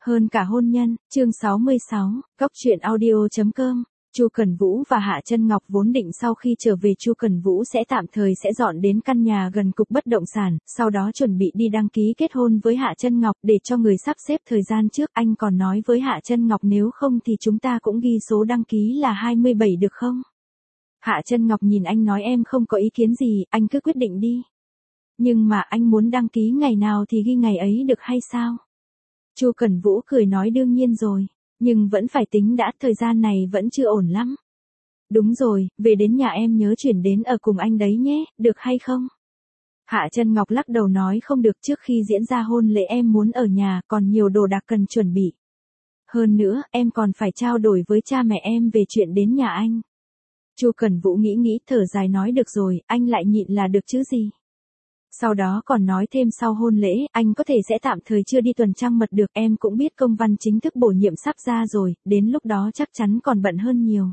Hơn cả hôn nhân, chương 66, Góc truyện audio.com. Chu Cẩn Vũ và Hạ Chân Ngọc vốn định sau khi trở về Chu Cẩn Vũ sẽ tạm thời sẽ dọn đến căn nhà gần cục bất động sản, sau đó chuẩn bị đi đăng ký kết hôn với Hạ Chân Ngọc để cho người sắp xếp thời gian trước. Anh còn nói với Hạ Chân Ngọc nếu không thì chúng ta cũng ghi số đăng ký là 27 được không? Hạ Chân Ngọc nhìn anh nói em không có ý kiến gì, anh cứ quyết định đi. Nhưng mà anh muốn đăng ký ngày nào thì ghi ngày ấy được hay sao? Chu Cẩn Vũ cười nói đương nhiên rồi, nhưng vẫn phải tính đã, thời gian này vẫn chưa ổn lắm. Đúng rồi, về đến nhà em nhớ chuyển đến ở cùng anh đấy nhé, được hay không? Hạ Chân Ngọc lắc đầu nói không được, trước khi diễn ra hôn lễ em muốn ở nhà, còn nhiều đồ đạc cần chuẩn bị. Hơn nữa, em còn phải trao đổi với cha mẹ em về chuyện đến nhà anh. Chu Cẩn Vũ nghĩ thở dài nói được rồi, anh lại nhịn là được chứ gì. Sau đó còn nói thêm sau hôn lễ, anh có thể sẽ tạm thời chưa đi tuần trăng mật được, em cũng biết công văn chính thức bổ nhiệm sắp ra rồi, đến lúc đó chắc chắn còn bận hơn nhiều.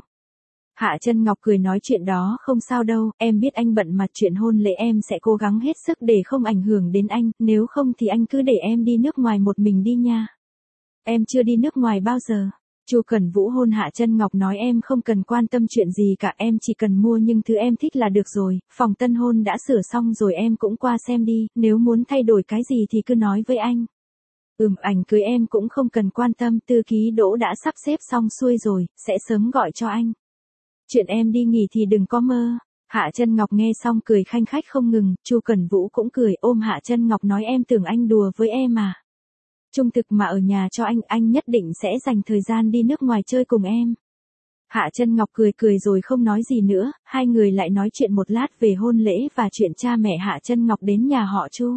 Hạ Chân Ngọc cười nói chuyện đó không sao đâu, em biết anh bận mà, chuyện hôn lễ em sẽ cố gắng hết sức để không ảnh hưởng đến anh, nếu không thì anh cứ để em đi nước ngoài một mình đi nha. Em chưa đi nước ngoài bao giờ. Chu Cẩn Vũ hôn Hạ Chân Ngọc nói em không cần quan tâm chuyện gì cả, em chỉ cần mua những thứ em thích là được rồi, phòng tân hôn đã sửa xong rồi em cũng qua xem đi, nếu muốn thay đổi cái gì thì cứ nói với anh. Ảnh cưới em cũng không cần quan tâm, thư ký Đỗ đã sắp xếp xong xuôi rồi, sẽ sớm gọi cho anh. Chuyện em đi nghỉ thì đừng có mơ. Hạ Chân Ngọc nghe xong cười khanh khách không ngừng, Chu Cẩn Vũ cũng cười ôm Hạ Chân Ngọc nói em tưởng anh đùa với em à. Trung thực mà ở nhà cho anh nhất định sẽ dành thời gian đi nước ngoài chơi cùng em. Hạ Chân Ngọc cười rồi không nói gì nữa, hai người lại nói chuyện một lát về hôn lễ và chuyện cha mẹ Hạ Chân Ngọc đến nhà họ Chu.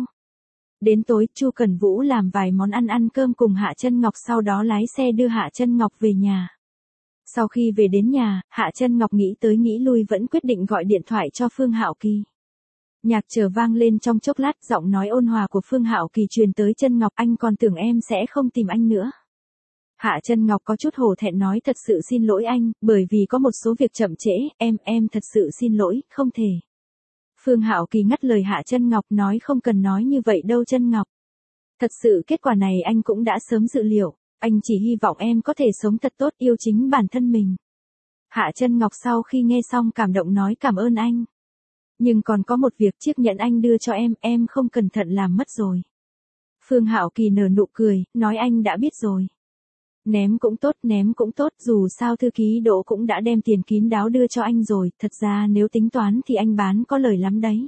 Đến tối, Chu Cẩn Vũ làm vài món ăn cơm cùng Hạ Chân Ngọc, sau đó lái xe đưa Hạ Chân Ngọc về nhà. Sau khi về đến nhà, Hạ Chân Ngọc nghĩ tới nghĩ lui vẫn quyết định gọi điện thoại cho Phương Hạo Kỳ. Nhạc trở vang lên trong chốc lát, giọng nói ôn hòa của Phương Hạo Kỳ truyền tới Chân Ngọc, anh còn tưởng em sẽ không tìm anh nữa. Hạ Chân Ngọc có chút hổ thẹn nói thật sự xin lỗi anh, bởi vì có một số việc chậm trễ, em thật sự xin lỗi, không thể. Phương Hạo Kỳ ngắt lời Hạ Chân Ngọc nói không cần nói như vậy đâu Chân Ngọc. Thật sự kết quả này anh cũng đã sớm dự liệu, anh chỉ hy vọng em có thể sống thật tốt, yêu chính bản thân mình. Hạ Chân Ngọc sau khi nghe xong cảm động nói cảm ơn anh. Nhưng còn có một việc, chiếc nhẫn anh đưa cho em không cẩn thận làm mất rồi. Phương Hạo Kỳ nở nụ cười, nói anh đã biết rồi. Ném cũng tốt, dù sao thư ký Đỗ cũng đã đem tiền kín đáo đưa cho anh rồi, thật ra nếu tính toán thì anh bán có lời lắm đấy.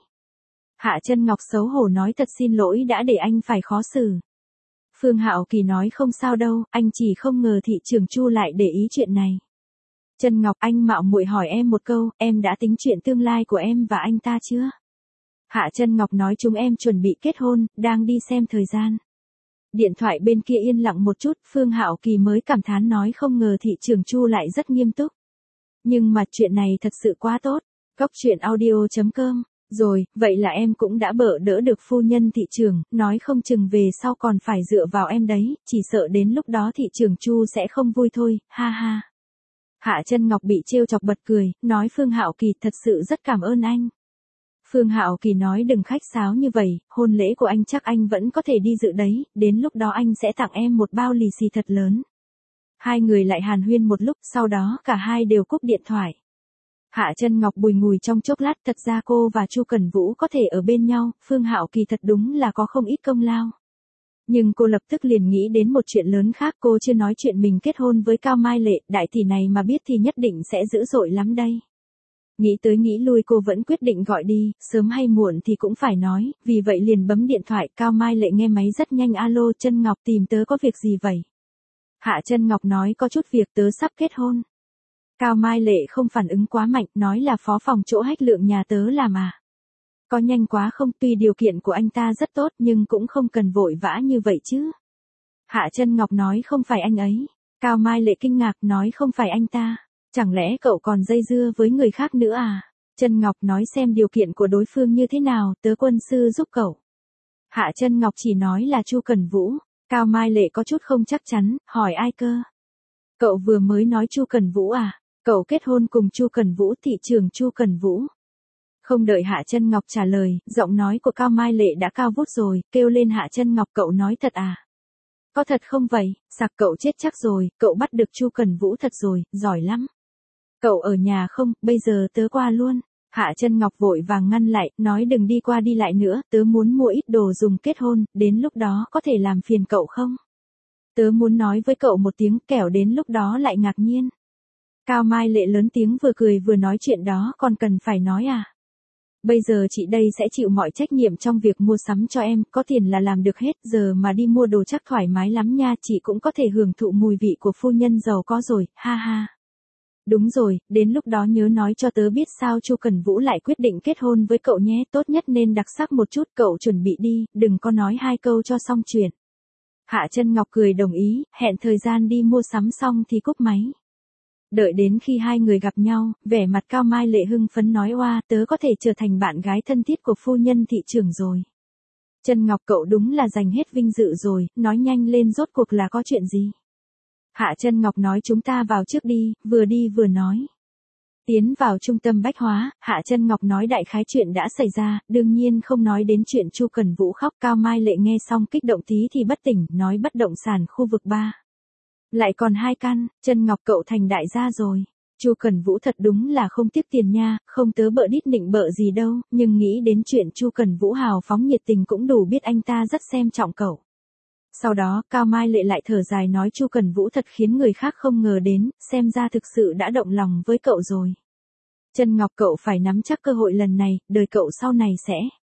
Hạ Chân Ngọc xấu hổ nói thật xin lỗi đã để anh phải khó xử. Phương Hạo Kỳ nói không sao đâu, anh chỉ không ngờ thị trưởng Chu lại để ý chuyện này. Chân Ngọc, anh mạo muội hỏi em một câu, em đã tính chuyện tương lai của em và anh ta chưa? Hạ Chân Ngọc nói chúng em chuẩn bị kết hôn, đang đi xem thời gian. Điện thoại bên kia yên lặng một chút, Phương Hạo Kỳ mới cảm thán nói không ngờ thị trưởng Chu lại rất nghiêm túc. Nhưng mà chuyện này thật sự quá tốt. Góc truyện audio.com. Rồi, vậy là em cũng đã bỡ đỡ được phu nhân thị trưởng, nói không chừng về sau còn phải dựa vào em đấy, chỉ sợ đến lúc đó thị trưởng Chu sẽ không vui thôi, ha ha. Hạ Chân Ngọc bị trêu chọc bật cười, nói Phương Hạo Kỳ thật sự rất cảm ơn anh. Phương Hạo Kỳ nói đừng khách sáo như vậy, hôn lễ của anh chắc anh vẫn có thể đi dự đấy, đến lúc đó anh sẽ tặng em một bao lì xì thật lớn. Hai người lại hàn huyên một lúc, sau đó cả hai đều cúp điện thoại. Hạ Chân Ngọc bùi ngùi trong chốc lát, thật ra cô và Chu Cẩn Vũ có thể ở bên nhau, Phương Hạo Kỳ thật đúng là có không ít công lao. Nhưng cô lập tức liền nghĩ đến một chuyện lớn khác, cô chưa nói chuyện mình kết hôn với Cao Mai Lệ, đại tỷ này mà biết thì nhất định sẽ dữ dội lắm đây. Nghĩ tới nghĩ lui cô vẫn quyết định gọi đi, sớm hay muộn thì cũng phải nói, vì vậy liền bấm điện thoại, Cao Mai Lệ nghe máy rất nhanh, alo Chân Ngọc tìm tớ có việc gì vậy? Hạ Chân Ngọc nói có chút việc, tớ sắp kết hôn. Cao Mai Lệ không phản ứng quá mạnh, nói là phó phòng chỗ Hách Lượng nhà tớ làm à? Có nhanh quá không, tuy điều kiện của anh ta rất tốt nhưng cũng không cần vội vã như vậy chứ. Hạ Chân Ngọc nói không phải anh ấy. Cao Mai Lệ kinh ngạc nói không phải anh ta. Chẳng lẽ cậu còn dây dưa với người khác nữa à? Chân Ngọc nói xem điều kiện của đối phương như thế nào, tớ quân sư giúp cậu. Hạ Chân Ngọc chỉ nói là Chu Cẩn Vũ. Cao Mai Lệ có chút không chắc chắn, hỏi ai cơ? Cậu vừa mới nói Chu Cẩn Vũ à? Cậu kết hôn cùng Chu Cẩn Vũ, thị trưởng Chu Cẩn Vũ. Không đợi Hạ Chân Ngọc trả lời, giọng nói của Cao Mai Lệ đã cao vút rồi, kêu lên Hạ Chân Ngọc cậu nói thật à? Có thật không vậy? Sặc cậu chết chắc rồi, cậu bắt được Chu Cần Vũ thật rồi, giỏi lắm. Cậu ở nhà không, bây giờ tớ qua luôn. Hạ Chân Ngọc vội vàng ngăn lại, nói đừng đi qua đi lại nữa, tớ muốn mua ít đồ dùng kết hôn, đến lúc đó có thể làm phiền cậu không? Tớ muốn nói với cậu một tiếng, kẻo đến lúc đó lại ngạc nhiên. Cao Mai Lệ lớn tiếng vừa cười vừa nói chuyện đó còn cần phải nói à? Bây giờ chị đây sẽ chịu mọi trách nhiệm trong việc mua sắm cho em, có tiền là làm được hết, giờ mà đi mua đồ chắc thoải mái lắm nha, chị cũng có thể hưởng thụ mùi vị của phu nhân giàu có rồi, ha ha. Đúng rồi, đến lúc đó nhớ nói cho tớ biết sao Chu Cần Vũ lại quyết định kết hôn với cậu nhé, tốt nhất nên đặc sắc một chút, cậu chuẩn bị đi, đừng có nói hai câu cho xong chuyện. Hạ Chân Ngọc cười đồng ý, hẹn thời gian đi mua sắm xong thì cúp máy. Đợi đến khi hai người gặp nhau, vẻ mặt Cao Mai Lệ hưng phấn nói oa, tớ có thể trở thành bạn gái thân thiết của phu nhân thị trưởng rồi. Chân Ngọc cậu đúng là giành hết vinh dự rồi, nói nhanh lên rốt cuộc là có chuyện gì. Hạ Chân Ngọc nói chúng ta vào trước đi vừa nói. Tiến vào trung tâm bách hóa, Hạ Chân Ngọc nói đại khái chuyện đã xảy ra, đương nhiên không nói đến chuyện Chu Cần Vũ khóc. Cao Mai Lệ nghe xong kích động tí thì bất tỉnh, nói bất động sản khu vực 3. Lại còn 2 căn, Chân Ngọc cậu thành đại gia rồi. Chu Cần Vũ thật đúng là không tiếc tiền nha, không tớ bợ đít nịnh bợ gì đâu, nhưng nghĩ đến chuyện Chu Cần Vũ hào phóng nhiệt tình cũng đủ biết anh ta rất xem trọng cậu. Sau đó, Cao Mai Lệ lại thở dài nói Chu Cần Vũ thật khiến người khác không ngờ đến, xem ra thực sự đã động lòng với cậu rồi. Chân Ngọc cậu phải nắm chắc cơ hội lần này, đời cậu sau này sẽ.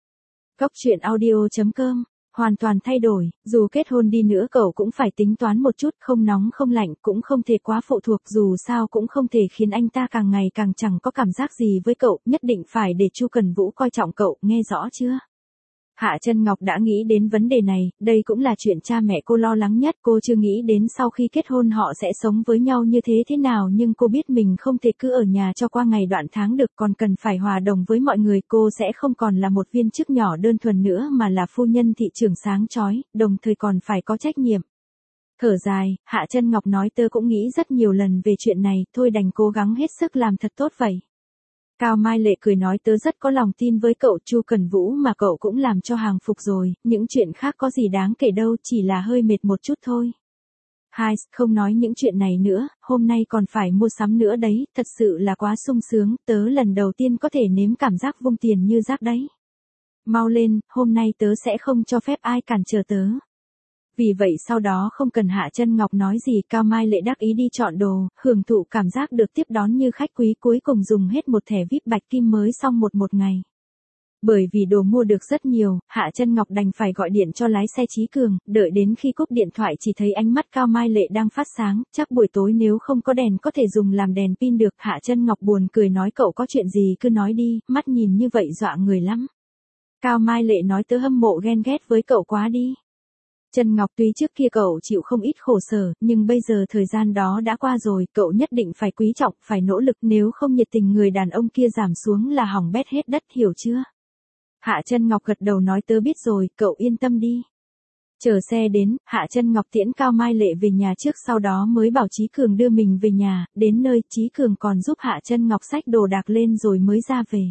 Góc truyện audio.com hoàn toàn thay đổi, dù kết hôn đi nữa cậu cũng phải tính toán một chút, không nóng không lạnh, cũng không thể quá phụ thuộc, dù sao cũng không thể khiến anh ta càng ngày càng chẳng có cảm giác gì với cậu, nhất định phải để Chu Cần Vũ coi trọng cậu, nghe rõ chưa? Hạ Chân Ngọc đã nghĩ đến vấn đề này, đây cũng là chuyện cha mẹ cô lo lắng nhất, cô chưa nghĩ đến sau khi kết hôn họ sẽ sống với nhau như thế nào, nhưng cô biết mình không thể cứ ở nhà cho qua ngày đoạn tháng được, còn cần phải hòa đồng với mọi người, cô sẽ không còn là một viên chức nhỏ đơn thuần nữa mà là phu nhân thị trưởng sáng chói, đồng thời còn phải có trách nhiệm. Thở dài, Hạ Chân Ngọc nói tớ cũng nghĩ rất nhiều lần về chuyện này, thôi đành cố gắng hết sức làm thật tốt vậy. Cao Mai Lệ cười nói tớ rất có lòng tin với cậu Chu Cần Vũ mà cậu cũng làm cho hàng phục rồi, những chuyện khác có gì đáng kể đâu, chỉ là hơi mệt một chút thôi. Hai, không nói những chuyện này nữa, hôm nay còn phải mua sắm nữa đấy, thật sự là quá sung sướng, tớ lần đầu tiên có thể nếm cảm giác vung tiền như rác đấy. Mau lên, hôm nay tớ sẽ không cho phép ai cản trở tớ. Vì vậy sau đó không cần Hạ Chân Ngọc nói gì, Cao Mai Lệ đắc ý đi chọn đồ, hưởng thụ cảm giác được tiếp đón như khách quý, cuối cùng dùng hết một thẻ VIP bạch kim mới xong một ngày. Bởi vì đồ mua được rất nhiều, Hạ Chân Ngọc đành phải gọi điện cho lái xe Chí Cường, đợi đến khi cúp điện thoại chỉ thấy ánh mắt Cao Mai Lệ đang phát sáng, chắc buổi tối nếu không có đèn có thể dùng làm đèn pin được. Hạ Chân Ngọc buồn cười nói cậu có chuyện gì cứ nói đi, mắt nhìn như vậy dọa người lắm. Cao Mai Lệ nói tớ hâm mộ ghen ghét với cậu quá đi. Chân Ngọc tuy trước kia cậu chịu không ít khổ sở, nhưng bây giờ thời gian đó đã qua rồi, cậu nhất định phải quý trọng, phải nỗ lực, nếu không nhiệt tình người đàn ông kia giảm xuống là hỏng bét hết đất, hiểu chưa? Hạ Chân Ngọc gật đầu nói tớ biết rồi, cậu yên tâm đi. Chờ xe đến, Hạ Chân Ngọc tiễn Cao Mai Lệ về nhà trước, sau đó mới bảo Chí Cường đưa mình về nhà, đến nơi Chí Cường còn giúp Hạ Chân Ngọc xách đồ đạc lên rồi mới ra về.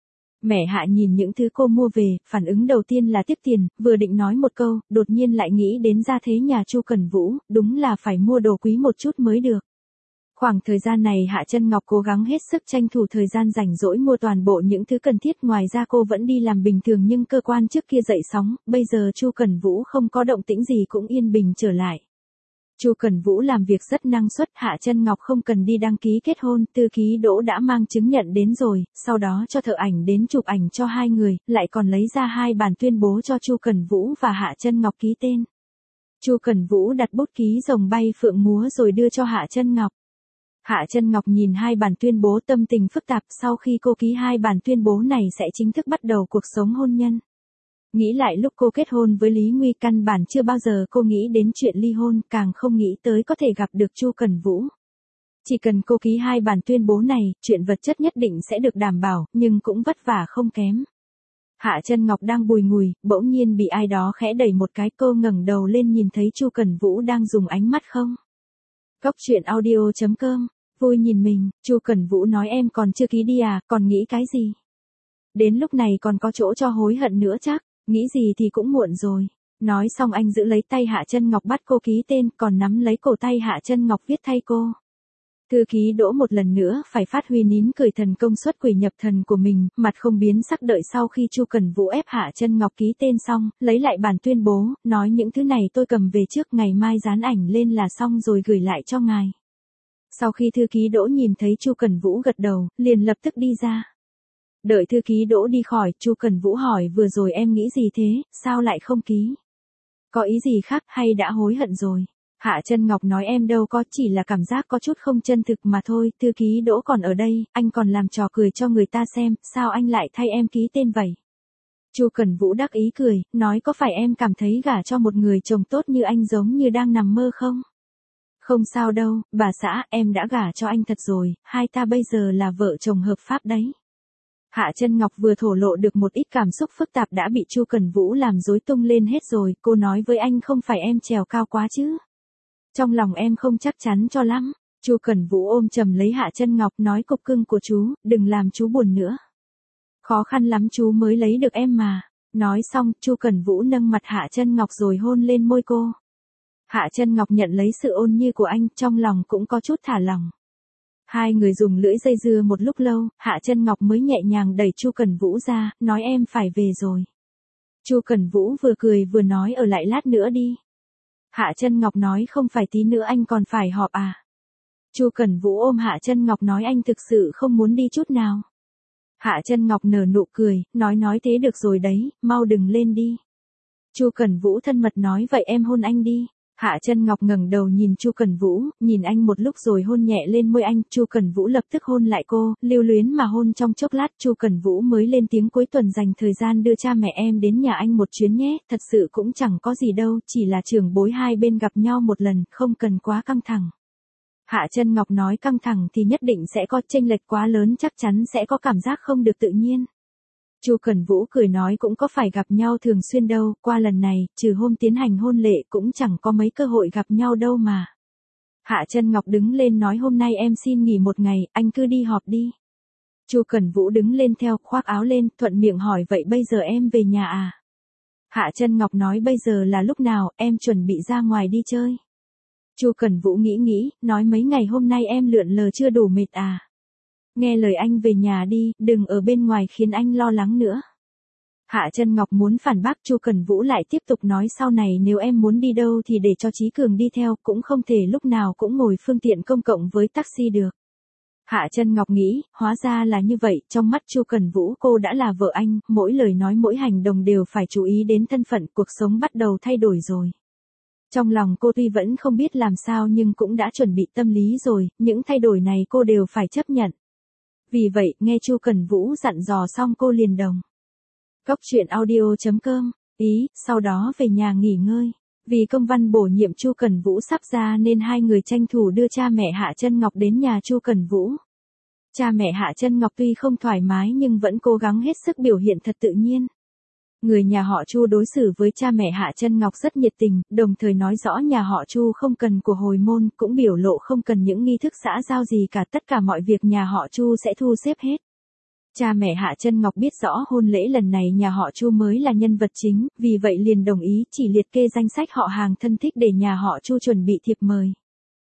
Mẹ Hạ nhìn những thứ cô mua về, phản ứng đầu tiên là tiếc tiền, vừa định nói một câu, đột nhiên lại nghĩ đến gia thế nhà Chu Cần Vũ, đúng là phải mua đồ quý một chút mới được. Khoảng thời gian này Hạ Chân Ngọc cố gắng hết sức tranh thủ thời gian rảnh rỗi mua toàn bộ những thứ cần thiết, ngoài ra cô vẫn đi làm bình thường nhưng cơ quan trước kia dậy sóng, bây giờ Chu Cần Vũ không có động tĩnh gì cũng yên bình trở lại. Chu Cần Vũ làm việc rất năng suất, Hạ Chân Ngọc không cần đi đăng ký kết hôn, thư ký Đỗ đã mang chứng nhận đến rồi, sau đó cho thợ ảnh đến chụp ảnh cho hai người, lại còn lấy ra 2 bản tuyên bố cho Chu Cần Vũ và Hạ Chân Ngọc ký tên. Chu Cần Vũ đặt bút ký rồng bay phượng múa rồi đưa cho Hạ Chân Ngọc. Hạ Chân Ngọc nhìn 2 bản tuyên bố tâm tình phức tạp, sau khi cô ký 2 bản tuyên bố này sẽ chính thức bắt đầu cuộc sống hôn nhân. Nghĩ lại lúc cô kết hôn với Lý Nguy, căn bản chưa bao giờ cô nghĩ đến chuyện ly hôn, càng không nghĩ tới có thể gặp được Chu Cần Vũ. Chỉ cần cô ký 2 bản tuyên bố này, chuyện vật chất nhất định sẽ được đảm bảo, nhưng cũng vất vả không kém. Hạ Chân Ngọc đang bùi ngùi, bỗng nhiên bị ai đó khẽ đẩy một cái, cô ngẩng đầu lên nhìn thấy Chu Cần Vũ đang dùng ánh mắt không. Góc truyện audio.com, vui nhìn mình, Chu Cần Vũ nói em còn chưa ký đi à, còn nghĩ cái gì? Đến lúc này còn có chỗ cho hối hận nữa chắc, nghĩ gì thì cũng muộn rồi. Nói xong anh giữ lấy tay Hạ Chân Ngọc bắt cô ký tên, còn nắm lấy cổ tay Hạ Chân Ngọc viết thay cô. Thư ký Đỗ một lần nữa phải phát huy nín cười thần công suất quỷ nhập thần của mình, mặt không biến sắc đợi sau khi Chu Cần Vũ ép Hạ Chân Ngọc ký tên xong, lấy lại bản tuyên bố, nói những thứ này tôi cầm về trước, ngày mai dán ảnh lên là xong rồi gửi lại cho ngài. Sau khi thư ký Đỗ nhìn thấy Chu Cần Vũ gật đầu, liền lập tức đi ra. Đợi thư ký Đỗ đi khỏi, Chu Cần Vũ hỏi vừa rồi em nghĩ gì thế, sao lại không ký? Có ý gì khác hay đã hối hận rồi? Hạ Chân Ngọc nói em đâu có, chỉ là cảm giác có chút không chân thực mà thôi, thư ký Đỗ còn ở đây, anh còn làm trò cười cho người ta xem, sao anh lại thay em ký tên vậy? Chu Cần Vũ đắc ý cười, nói có phải em cảm thấy gả cho một người chồng tốt như anh giống như đang nằm mơ không? Không sao đâu, bà xã, em đã gả cho anh thật rồi, hai ta bây giờ là vợ chồng hợp pháp đấy. Hạ Chân Ngọc vừa thổ lộ được một ít cảm xúc phức tạp đã bị Chu Cần Vũ làm rối tung lên hết rồi, cô nói với anh không phải em trèo cao quá chứ. Trong lòng em không chắc chắn cho lắm. Chu Cần Vũ ôm chầm lấy Hạ Chân Ngọc nói cục cưng của chú, đừng làm chú buồn nữa. Khó khăn lắm chú mới lấy được em mà. Nói xong, Chu Cần Vũ nâng mặt Hạ Chân Ngọc rồi hôn lên môi cô. Hạ Chân Ngọc nhận lấy sự ôn nhu của anh, trong lòng cũng có chút thả lỏng. Hai người dùng lưỡi dây dưa một lúc lâu, Hạ Chân Ngọc mới nhẹ nhàng đẩy Chu Cần Vũ ra, nói em phải về rồi. Chu Cần Vũ vừa cười vừa nói ở lại lát nữa đi. Hạ Chân Ngọc nói không phải tí nữa anh còn phải họp à. Chu Cần Vũ ôm Hạ Chân Ngọc nói anh thực sự không muốn đi chút nào. Hạ Chân Ngọc nở nụ cười, nói thế được rồi đấy, mau đừng lên đi. Chu Cần Vũ thân mật nói vậy em hôn anh đi. Hạ Chân Ngọc ngẩng đầu nhìn Chu Cần Vũ, nhìn anh một lúc rồi hôn nhẹ lên môi anh, Chu Cần Vũ lập tức hôn lại cô, lưu luyến mà hôn trong chốc lát, Chu Cần Vũ mới lên tiếng cuối tuần dành thời gian đưa cha mẹ em đến nhà anh một chuyến nhé, thật sự cũng chẳng có gì đâu, chỉ là trưởng bối hai bên gặp nhau một lần, không cần quá căng thẳng. Hạ Chân Ngọc nói căng thẳng thì nhất định sẽ có, chênh lệch quá lớn chắc chắn sẽ có cảm giác không được tự nhiên. Chu Cần Vũ cười nói cũng có phải gặp nhau thường xuyên đâu, qua lần này, trừ hôm tiến hành hôn lễ cũng chẳng có mấy cơ hội gặp nhau đâu mà. Hạ Chân Ngọc đứng lên nói hôm nay em xin nghỉ một ngày, anh cứ đi họp đi. Chu Cần Vũ đứng lên theo, khoác áo lên, thuận miệng hỏi vậy bây giờ em về nhà à? Hạ Chân Ngọc nói bây giờ là lúc nào, em chuẩn bị ra ngoài đi chơi. Chu Cần Vũ nghĩ, nói mấy ngày hôm nay em lượn lờ chưa đủ mệt à? Nghe lời anh về nhà đi, đừng ở bên ngoài khiến anh lo lắng nữa. Hạ Chân Ngọc muốn phản bác, Chu Cần Vũ lại tiếp tục nói sau này nếu em muốn đi đâu thì để cho Chí Cường đi theo, cũng không thể lúc nào cũng ngồi phương tiện công cộng với taxi được. Hạ Chân Ngọc nghĩ, hóa ra là như vậy, trong mắt Chu Cần Vũ cô đã là vợ anh, mỗi lời nói mỗi hành động đều phải chú ý đến thân phận, cuộc sống bắt đầu thay đổi rồi. Trong lòng cô tuy vẫn không biết làm sao nhưng cũng đã chuẩn bị tâm lý rồi, những thay đổi này cô đều phải chấp nhận. Vì vậy, nghe Chu Cần Vũ dặn dò xong cô liền đồng. Cóc truyện audio.com, ý, sau đó về nhà nghỉ ngơi. Vì công văn bổ nhiệm Chu Cần Vũ sắp ra nên hai người tranh thủ đưa cha mẹ Hạ Chân Ngọc đến nhà Chu Cần Vũ. Cha mẹ Hạ Chân Ngọc tuy không thoải mái nhưng vẫn cố gắng hết sức biểu hiện thật tự nhiên. Người nhà họ Chu đối xử với cha mẹ Hạ Chân Ngọc rất nhiệt tình, đồng thời nói rõ nhà họ Chu không cần của hồi môn, cũng biểu lộ không cần những nghi thức xã giao gì cả, tất cả mọi việc nhà họ Chu sẽ thu xếp hết. Cha mẹ Hạ Chân Ngọc biết rõ hôn lễ lần này nhà họ Chu mới là nhân vật chính, vì vậy liền đồng ý chỉ liệt kê danh sách họ hàng thân thích để nhà họ Chu chuẩn bị thiệp mời.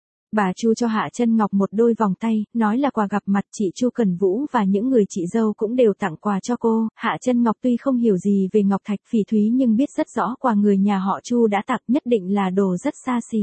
Bà Chu cho Hạ Chân Ngọc một đôi vòng tay, nói là quà gặp mặt, chị Chu Cần Vũ và những người chị dâu cũng đều tặng quà cho cô. Hạ Chân Ngọc tuy không hiểu gì về ngọc thạch phỉ thúy nhưng biết rất rõ quà người nhà họ Chu đã tặng nhất định là đồ rất xa xỉ.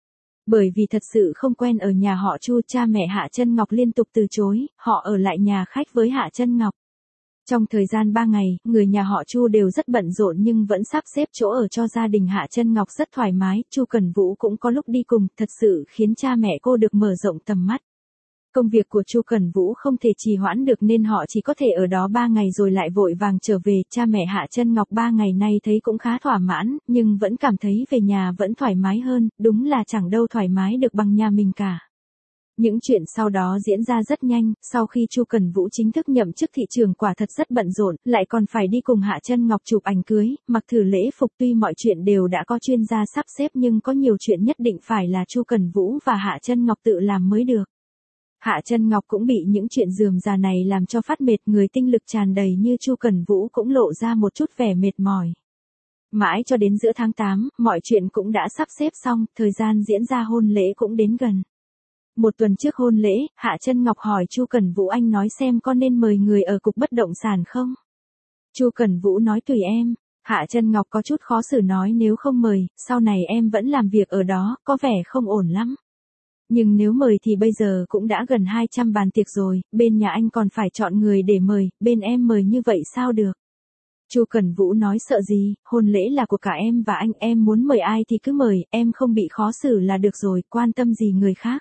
Bởi vì thật sự không quen ở nhà họ Chu, cha mẹ Hạ Chân Ngọc liên tục từ chối, họ ở lại nhà khách với Hạ Chân Ngọc. Trong thời gian 3 ngày, người nhà họ Chu đều rất bận rộn nhưng vẫn sắp xếp chỗ ở cho gia đình Hạ Chân Ngọc rất thoải mái, Chu Cần Vũ cũng có lúc đi cùng, thật sự khiến cha mẹ cô được mở rộng tầm mắt. Công việc của Chu Cần Vũ không thể trì hoãn được nên họ chỉ có thể ở đó 3 ngày rồi lại vội vàng trở về, cha mẹ Hạ Chân Ngọc 3 ngày nay thấy cũng khá thỏa mãn, nhưng vẫn cảm thấy về nhà vẫn thoải mái hơn, đúng là chẳng đâu thoải mái được bằng nhà mình cả. Những chuyện sau đó diễn ra rất nhanh, sau khi Chu Cần Vũ chính thức nhậm chức thị trưởng quả thật rất bận rộn, lại còn phải đi cùng Hạ Chân Ngọc chụp ảnh cưới, mặc thử lễ phục, tuy mọi chuyện đều đã có chuyên gia sắp xếp nhưng có nhiều chuyện nhất định phải là Chu Cần Vũ và Hạ Chân Ngọc tự làm mới được. Hạ Chân Ngọc cũng bị những chuyện rườm rà này làm cho phát mệt, người tinh lực tràn đầy như Chu Cần Vũ cũng lộ ra một chút vẻ mệt mỏi. Mãi cho đến giữa tháng 8, mọi chuyện cũng đã sắp xếp xong, thời gian diễn ra hôn lễ cũng đến gần. Một tuần trước hôn lễ, Hạ Chân Ngọc hỏi Chu Cẩn Vũ anh nói xem có nên mời người ở cục bất động sản không? Chu Cẩn Vũ nói tùy em. Hạ Chân Ngọc có chút khó xử nói nếu không mời, sau này em vẫn làm việc ở đó, có vẻ không ổn lắm. Nhưng nếu mời thì bây giờ cũng đã gần 200 bàn tiệc rồi, bên nhà anh còn phải chọn người để mời, bên em mời như vậy sao được? Chu Cẩn Vũ nói sợ gì, hôn lễ là của cả em và anh, em muốn mời ai thì cứ mời, em không bị khó xử là được rồi, quan tâm gì người khác.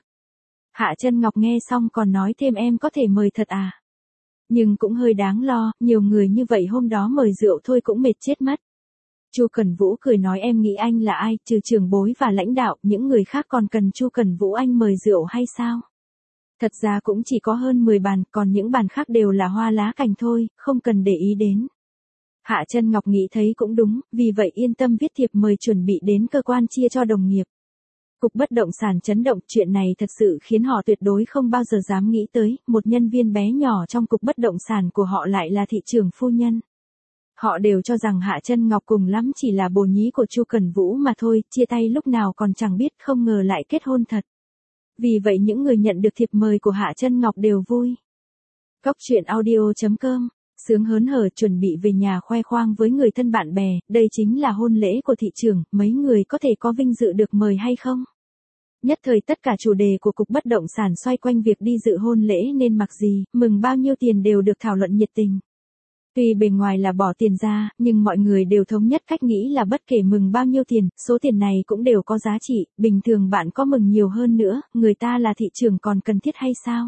Hạ Chân Ngọc nghe xong còn nói thêm em có thể mời thật à? Nhưng cũng hơi đáng lo, nhiều người như vậy hôm đó mời rượu thôi cũng mệt chết mất. Chu Cẩn Vũ cười nói em nghĩ anh là ai, trừ trưởng bối và lãnh đạo, những người khác còn cần Chu Cẩn Vũ anh mời rượu hay sao? Thật ra cũng chỉ có hơn 10 bàn, còn những bàn khác đều là hoa lá cành thôi, không cần để ý đến. Hạ Chân Ngọc nghĩ thấy cũng đúng, vì vậy yên tâm viết thiệp mời chuẩn bị đến cơ quan chia cho đồng nghiệp. Cục bất động sản chấn động, chuyện này thật sự khiến họ tuyệt đối không bao giờ dám nghĩ tới, một nhân viên bé nhỏ trong cục bất động sản của họ lại là thị trưởng phu nhân. Họ đều cho rằng Hạ Chân Ngọc cùng lắm chỉ là bồ nhí của Chu Cẩn Vũ mà thôi, chia tay lúc nào còn chẳng biết, không ngờ lại kết hôn thật. Vì vậy những người nhận được thiệp mời của Hạ Chân Ngọc đều vui. Cóc truyện audio.com, sướng hớn hở chuẩn bị về nhà khoe khoang với người thân bạn bè, đây chính là hôn lễ của thị trưởng, mấy người có thể có vinh dự được mời hay không? Nhất thời tất cả chủ đề của cục bất động sản xoay quanh việc đi dự hôn lễ nên mặc gì, mừng bao nhiêu tiền đều được thảo luận nhiệt tình. Tuy bề ngoài là bỏ tiền ra, nhưng mọi người đều thống nhất cách nghĩ là bất kể mừng bao nhiêu tiền, số tiền này cũng đều có giá trị, bình thường bạn có mừng nhiều hơn nữa, người ta là thị trưởng còn cần thiết hay sao?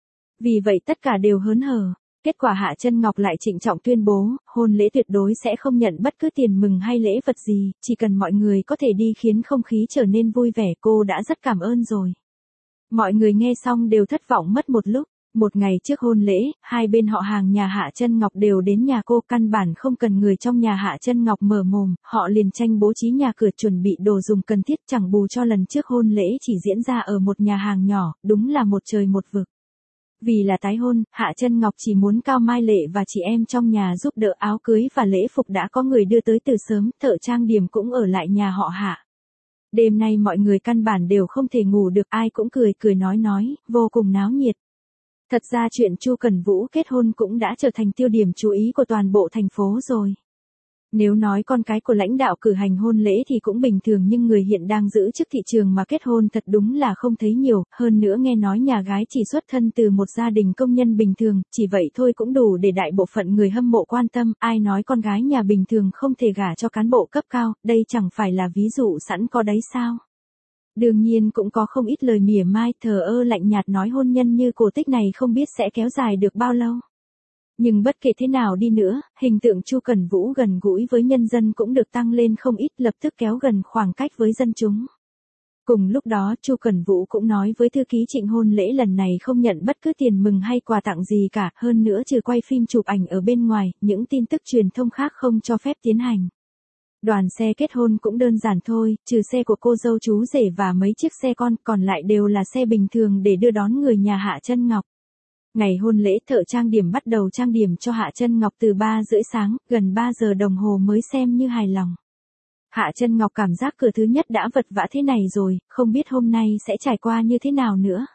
Vì vậy tất cả đều hớn hở. Kết quả Hạ Chân Ngọc lại trịnh trọng tuyên bố, hôn lễ tuyệt đối sẽ không nhận bất cứ tiền mừng hay lễ vật gì, chỉ cần mọi người có thể đi khiến không khí trở nên vui vẻ, cô đã rất cảm ơn rồi. Mọi người nghe xong đều thất vọng mất một lúc. Một ngày trước hôn lễ, hai bên họ hàng nhà Hạ Chân Ngọc đều đến nhà cô, căn bản không cần người trong nhà Hạ Chân Ngọc mở mồm, họ liền tranh bố trí nhà cửa chuẩn bị đồ dùng cần thiết, chẳng bù cho lần trước hôn lễ chỉ diễn ra ở một nhà hàng nhỏ, đúng là một trời một vực. Vì là tái hôn, Hạ Chân Ngọc chỉ muốn Cao Mai Lệ và chị em trong nhà giúp đỡ, áo cưới và lễ phục đã có người đưa tới từ sớm, thợ trang điểm cũng ở lại nhà họ Hạ. Đêm nay mọi người căn bản đều không thể ngủ được, ai cũng cười nói, vô cùng náo nhiệt. Thật ra chuyện Chu Cẩn Vũ kết hôn cũng đã trở thành tiêu điểm chú ý của toàn bộ thành phố rồi. Nếu nói con cái của lãnh đạo cử hành hôn lễ thì cũng bình thường, nhưng người hiện đang giữ chức thị trường mà kết hôn thật đúng là không thấy nhiều, hơn nữa nghe nói nhà gái chỉ xuất thân từ một gia đình công nhân bình thường, chỉ vậy thôi cũng đủ để đại bộ phận người hâm mộ quan tâm, ai nói con gái nhà bình thường không thể gả cho cán bộ cấp cao, đây chẳng phải là ví dụ sẵn có đấy sao? Đương nhiên cũng có không ít lời mỉa mai, thờ ơ lạnh nhạt nói hôn nhân như cổ tích này không biết sẽ kéo dài được bao lâu. Nhưng bất kể thế nào đi nữa, hình tượng Chu Cẩn Vũ gần gũi với nhân dân cũng được tăng lên không ít, lập tức kéo gần khoảng cách với dân chúng. Cùng lúc đó Chu Cẩn Vũ cũng nói với thư ký Trịnh hôn lễ lần này không nhận bất cứ tiền mừng hay quà tặng gì cả, hơn nữa trừ quay phim chụp ảnh ở bên ngoài, những tin tức truyền thông khác không cho phép tiến hành. Đoàn xe kết hôn cũng đơn giản thôi, trừ xe của cô dâu chú rể và mấy chiếc xe con, còn lại đều là xe bình thường để đưa đón người nhà Hạ Chân Ngọc. Ngày hôn lễ thợ trang điểm bắt đầu trang điểm cho Hạ Chân Ngọc từ 3:30 sáng, gần 3 giờ đồng hồ mới xem như hài lòng. Hạ Chân Ngọc cảm giác cửa thứ nhất đã vật vã thế này rồi, không biết hôm nay sẽ trải qua như thế nào nữa.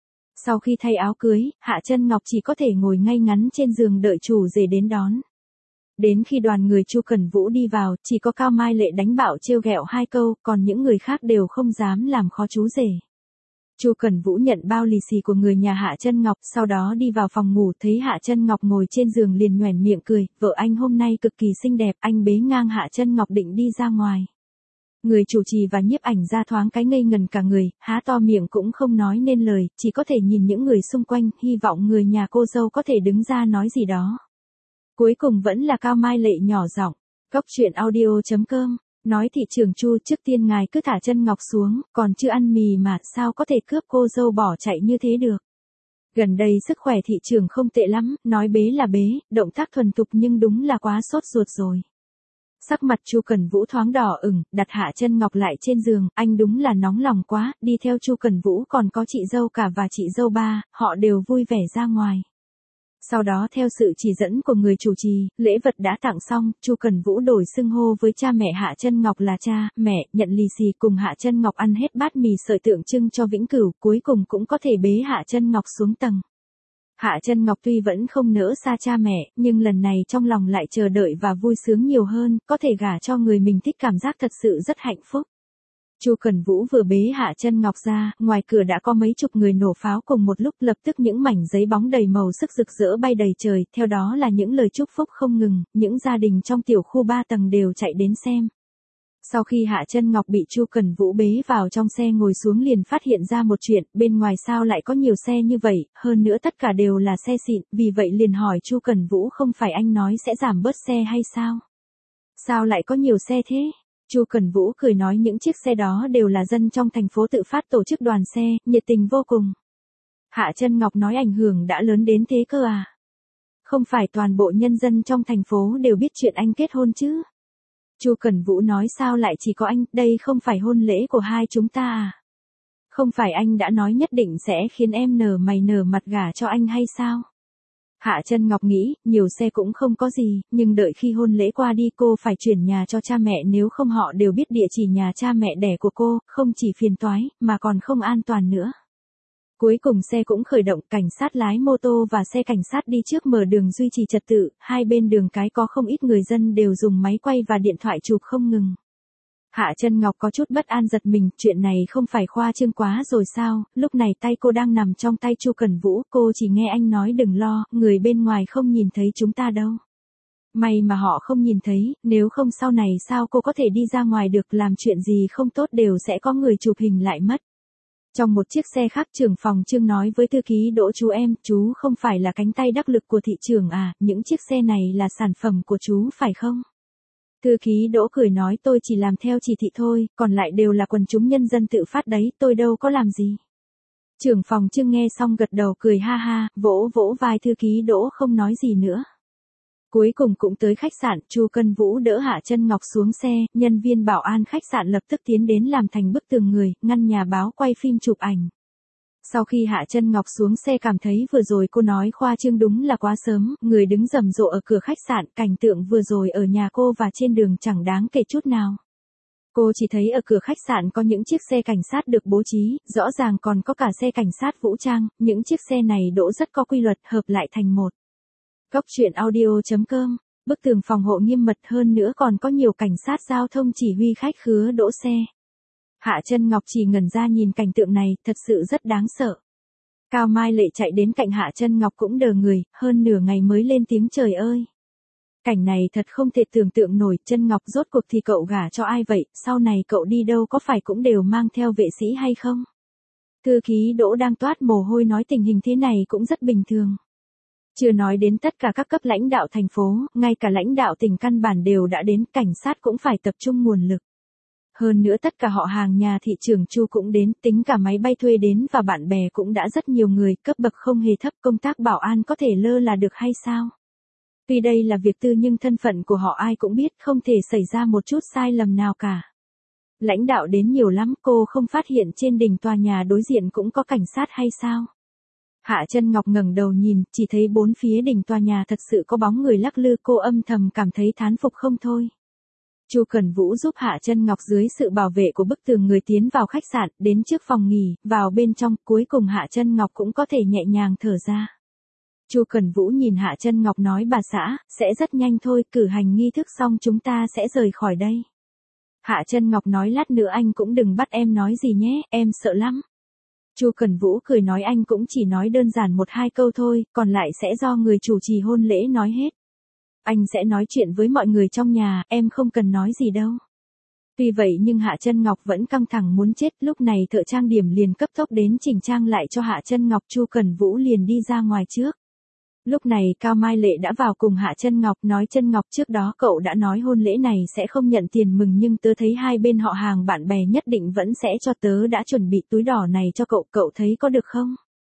Sau khi thay áo cưới, Hạ Chân Ngọc chỉ có thể ngồi ngay ngắn trên giường đợi chủ rể đến đón. Đến khi đoàn người Chu Cẩn Vũ đi vào, chỉ có Cao Mai Lệ đánh bạo trêu ghẹo 2 câu, còn những người khác đều không dám làm khó chú rể. Chu Cẩn Vũ nhận bao lì xì của người nhà Hạ Chân Ngọc, sau đó đi vào phòng ngủ, thấy Hạ Chân Ngọc ngồi trên giường liền nhoẻn miệng cười, vợ anh hôm nay cực kỳ xinh đẹp, anh bế ngang Hạ Chân Ngọc định đi ra ngoài. Người chủ trì và nhiếp ảnh ra thoáng cái ngây ngần cả người, há to miệng cũng không nói nên lời, chỉ có thể nhìn những người xung quanh, hy vọng người nhà cô dâu có thể đứng ra nói gì đó. Cuối cùng vẫn là Cao Mai Lệ nhỏ giọng, cóc truyện audio.com, nói thị trưởng Chu trước tiên ngài cứ thả Chân Ngọc xuống, còn chưa ăn mì mà sao có thể cướp cô dâu bỏ chạy như thế được. Gần đây sức khỏe thị trưởng không tệ lắm, nói bế là bế, động tác thuần thục nhưng đúng là quá sốt ruột rồi. Sắc mặt Chu Cẩn Vũ thoáng đỏ ửng, đặt Hạ Chân Ngọc lại trên giường, anh đúng là nóng lòng quá, đi theo Chu Cẩn Vũ còn có chị dâu cả và chị dâu ba, họ đều vui vẻ ra ngoài. Sau đó theo sự chỉ dẫn của người chủ trì, lễ vật đã tặng xong, Chu Cần Vũ đổi xưng hô với cha mẹ Hạ Chân Ngọc là cha, mẹ, nhận lì xì cùng Hạ Chân Ngọc ăn hết bát mì sợi tượng trưng cho vĩnh cửu, cuối cùng cũng có thể bế Hạ Chân Ngọc xuống tầng. Hạ Chân Ngọc tuy vẫn không nỡ xa cha mẹ, nhưng lần này trong lòng lại chờ đợi và vui sướng nhiều hơn, có thể gả cho người mình thích cảm giác thật sự rất hạnh phúc. Chu Cần Vũ vừa bế Hạ Chân Ngọc ra, ngoài cửa đã có mấy chục người nổ pháo cùng một lúc, lập tức những mảnh giấy bóng đầy màu sắc rực rỡ bay đầy trời, theo đó là những lời chúc phúc không ngừng, những gia đình trong tiểu khu 3 tầng đều chạy đến xem. Sau khi Hạ Chân Ngọc bị Chu Cần Vũ bế vào trong xe ngồi xuống liền phát hiện ra một chuyện, bên ngoài sao lại có nhiều xe như vậy, hơn nữa tất cả đều là xe xịn, vì vậy liền hỏi Chu Cần Vũ không phải anh nói sẽ giảm bớt xe hay sao? Sao lại có nhiều xe thế? Chu Cần Vũ cười nói những chiếc xe đó đều là dân trong thành phố tự phát tổ chức đoàn xe, nhiệt tình vô cùng. Hạ Chân Ngọc nói ảnh hưởng đã lớn đến thế cơ à? Không phải toàn bộ nhân dân trong thành phố đều biết chuyện anh kết hôn chứ? Chu Cần Vũ nói sao lại chỉ có anh, đây không phải hôn lễ của hai chúng ta à? Không phải anh đã nói nhất định sẽ khiến em nở mày nở mặt gả cho anh hay sao? Hạ Chân Ngọc nghĩ, nhiều xe cũng không có gì, nhưng đợi khi hôn lễ qua đi cô phải chuyển nhà cho cha mẹ, nếu không họ đều biết địa chỉ nhà cha mẹ đẻ của cô, không chỉ phiền toái, mà còn không an toàn nữa. Cuối cùng xe cũng khởi động, cảnh sát lái mô tô và xe cảnh sát đi trước mở đường duy trì trật tự, hai bên đường cái có không ít người dân đều dùng máy quay và điện thoại chụp không ngừng. Hạ Chân Ngọc có chút bất an giật mình, chuyện này không phải khoa trương quá rồi sao, lúc này tay cô đang nằm trong tay Chu Cần Vũ, cô chỉ nghe anh nói đừng lo, người bên ngoài không nhìn thấy chúng ta đâu. May mà họ không nhìn thấy, nếu không sau này sao cô có thể đi ra ngoài được, làm chuyện gì không tốt đều sẽ có người chụp hình lại mất. Trong một chiếc xe khác trưởng phòng Trương nói với thư ký Đỗ chú em, chú không phải là cánh tay đắc lực của thị trường à, những chiếc xe này là sản phẩm của chú phải không? Thư ký Đỗ cười nói tôi chỉ làm theo chỉ thị thôi, còn lại đều là quần chúng nhân dân tự phát đấy, tôi đâu có làm gì. Trưởng phòng Trương nghe xong gật đầu cười ha ha, vỗ vỗ vai thư ký Đỗ không nói gì nữa. Cuối cùng cũng tới khách sạn, Chu Cần Vũ đỡ Hạ Chân Ngọc xuống xe, nhân viên bảo an khách sạn lập tức tiến đến làm thành bức tường người, ngăn nhà báo quay phim chụp ảnh. Sau khi Hạ Chân Ngọc xuống xe cảm thấy vừa rồi cô nói khoa trương đúng là quá sớm, người đứng rầm rộ ở cửa khách sạn, cảnh tượng vừa rồi ở nhà cô và trên đường chẳng đáng kể chút nào. Cô chỉ thấy ở cửa khách sạn có những chiếc xe cảnh sát được bố trí, rõ ràng còn có cả xe cảnh sát vũ trang, những chiếc xe này đỗ rất có quy luật, hợp lại thành một. Góc truyện audio.com, bức tường phòng hộ nghiêm mật, hơn nữa còn có nhiều cảnh sát giao thông chỉ huy khách khứa đỗ xe. Hạ Chân Ngọc chỉ ngẩn ra nhìn cảnh tượng này, thật sự rất đáng sợ. Cao Mai Lệ chạy đến cạnh Hạ Chân Ngọc cũng đờ người, hơn nửa ngày mới lên tiếng trời ơi. Cảnh này thật không thể tưởng tượng nổi, Chân Ngọc rốt cuộc thì cậu gả cho ai vậy, sau này cậu đi đâu có phải cũng đều mang theo vệ sĩ hay không? Thư ký Đỗ đang toát mồ hôi nói tình hình thế này cũng rất bình thường. Chưa nói đến tất cả các cấp lãnh đạo thành phố, ngay cả lãnh đạo tỉnh căn bản đều đã đến, cảnh sát cũng phải tập trung nguồn lực. Hơn nữa tất cả họ hàng nhà thị trưởng Chu cũng đến, tính cả máy bay thuê đến và bạn bè cũng đã rất nhiều người, cấp bậc không hề thấp, công tác bảo an có thể lơ là được hay sao? Tuy đây là việc tư nhưng thân phận của họ ai cũng biết, không thể xảy ra một chút sai lầm nào cả. Lãnh đạo đến nhiều lắm, cô không phát hiện trên đỉnh tòa nhà đối diện cũng có cảnh sát hay sao? Hạ Chân Ngọc ngẩng đầu nhìn, chỉ thấy bốn phía đỉnh tòa nhà thật sự có bóng người lắc lư, cô âm thầm cảm thấy thán phục không thôi. Chu Cần Vũ giúp Hạ Chân Ngọc dưới sự bảo vệ của bức tường người tiến vào khách sạn, đến trước phòng nghỉ, vào bên trong, cuối cùng Hạ Chân Ngọc cũng có thể nhẹ nhàng thở ra. Chu Cần Vũ nhìn Hạ Chân Ngọc nói bà xã, sẽ rất nhanh thôi, cử hành nghi thức xong chúng ta sẽ rời khỏi đây. Hạ Chân Ngọc nói lát nữa anh cũng đừng bắt em nói gì nhé, em sợ lắm. Chu Cần Vũ cười nói anh cũng chỉ nói đơn giản một hai câu thôi, còn lại sẽ do người chủ trì hôn lễ nói hết. Anh sẽ nói chuyện với mọi người trong nhà, em không cần nói gì đâu. Tuy vậy nhưng Hạ Chân Ngọc vẫn căng thẳng muốn chết, lúc này thợ trang điểm liền cấp tốc đến chỉnh trang lại cho Hạ Chân Ngọc, Chu Cần Vũ liền đi ra ngoài trước. Lúc này Cao Mai Lệ đã vào cùng Hạ Chân Ngọc, nói Chân Ngọc trước đó cậu đã nói hôn lễ này sẽ không nhận tiền mừng nhưng tớ thấy hai bên họ hàng bạn bè nhất định vẫn sẽ cho, tớ đã chuẩn bị túi đỏ này cho cậu, cậu thấy có được không?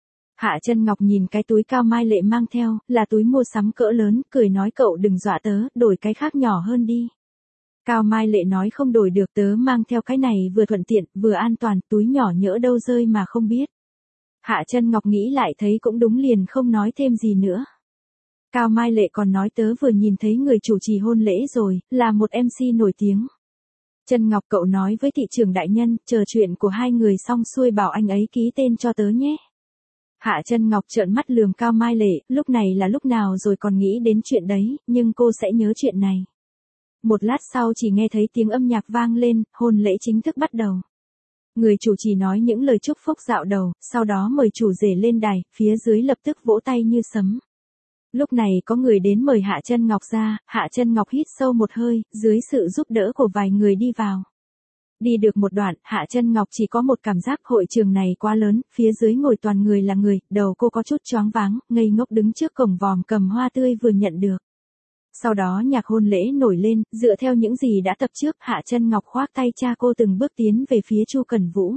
Hạ Chân Ngọc nhìn cái túi Cao Mai Lệ mang theo, là túi mua sắm cỡ lớn, cười nói cậu đừng dọa tớ, đổi cái khác nhỏ hơn đi. Cao Mai Lệ nói không đổi được, tớ mang theo cái này vừa thuận tiện, vừa an toàn, túi nhỏ nhỡ đâu rơi mà không biết. Hạ Chân Ngọc nghĩ lại thấy cũng đúng liền không nói thêm gì nữa. Cao Mai Lệ còn nói tớ vừa nhìn thấy người chủ trì hôn lễ rồi, là một MC nổi tiếng. Trân Ngọc cậu nói với thị trưởng đại nhân, chờ chuyện của hai người xong xuôi bảo anh ấy ký tên cho tớ nhé. Hạ Trân Ngọc trợn mắt lườm Cao Mai Lệ, lúc này là lúc nào rồi còn nghĩ đến chuyện đấy, nhưng cô sẽ nhớ chuyện này. Một lát sau chỉ nghe thấy tiếng âm nhạc vang lên, hôn lễ chính thức bắt đầu. Người chủ trì nói những lời chúc phúc dạo đầu, sau đó mời chủ rể lên đài, phía dưới lập tức vỗ tay như sấm. Lúc này có người đến mời Hạ Trân Ngọc ra, Hạ Trân Ngọc hít sâu một hơi, dưới sự giúp đỡ của vài người đi vào. Đi được một đoạn, Hạ Trân Ngọc chỉ có một cảm giác hội trường này quá lớn, phía dưới ngồi toàn người là người, đầu cô có chút choáng váng, ngây ngốc đứng trước cổng vòm cầm hoa tươi vừa nhận được. Sau đó nhạc hôn lễ nổi lên, dựa theo những gì đã tập trước, Hạ Trân Ngọc khoác tay cha cô từng bước tiến về phía Chu Cẩn Vũ.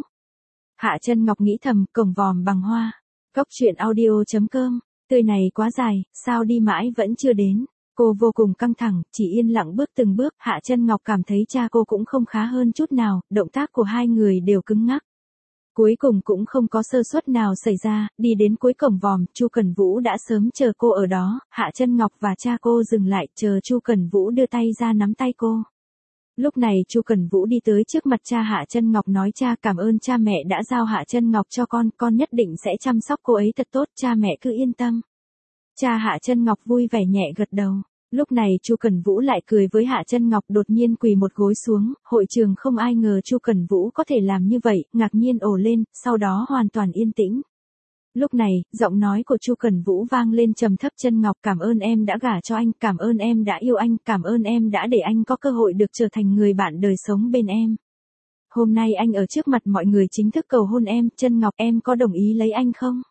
Hạ Trân Ngọc nghĩ thầm, cổng vòm bằng hoa. Cốc truyện audio.com, tươi này quá dài, sao đi mãi vẫn chưa đến. Cô vô cùng căng thẳng, chỉ yên lặng bước từng bước, Hạ Trân Ngọc cảm thấy cha cô cũng không khá hơn chút nào, động tác của hai người đều cứng ngắc. Cuối cùng cũng không có sơ suất nào xảy ra, đi đến cuối cổng vòm, Chu Cẩn Vũ đã sớm chờ cô ở đó, Hạ Trân Ngọc và cha cô dừng lại, chờ Chu Cẩn Vũ đưa tay ra nắm tay cô. Lúc này Chu Cẩn Vũ đi tới trước mặt cha Hạ Trân Ngọc nói cha cảm ơn cha mẹ đã giao Hạ Trân Ngọc cho con nhất định sẽ chăm sóc cô ấy thật tốt, cha mẹ cứ yên tâm. Cha Hạ Trân Ngọc vui vẻ nhẹ gật đầu. Lúc này Chu Cẩn Vũ lại cười với Hạ Trân Ngọc đột nhiên quỳ một gối xuống, hội trường không ai ngờ Chu Cẩn Vũ có thể làm như vậy, ngạc nhiên ồ lên, sau đó hoàn toàn yên tĩnh. Lúc này, giọng nói của Chu Cẩn Vũ vang lên trầm thấp Trân Ngọc cảm ơn em đã gả cho anh, cảm ơn em đã yêu anh, cảm ơn em đã để anh có cơ hội được trở thành người bạn đời sống bên em. Hôm nay anh ở trước mặt mọi người chính thức cầu hôn em, Trân Ngọc em có đồng ý lấy anh không?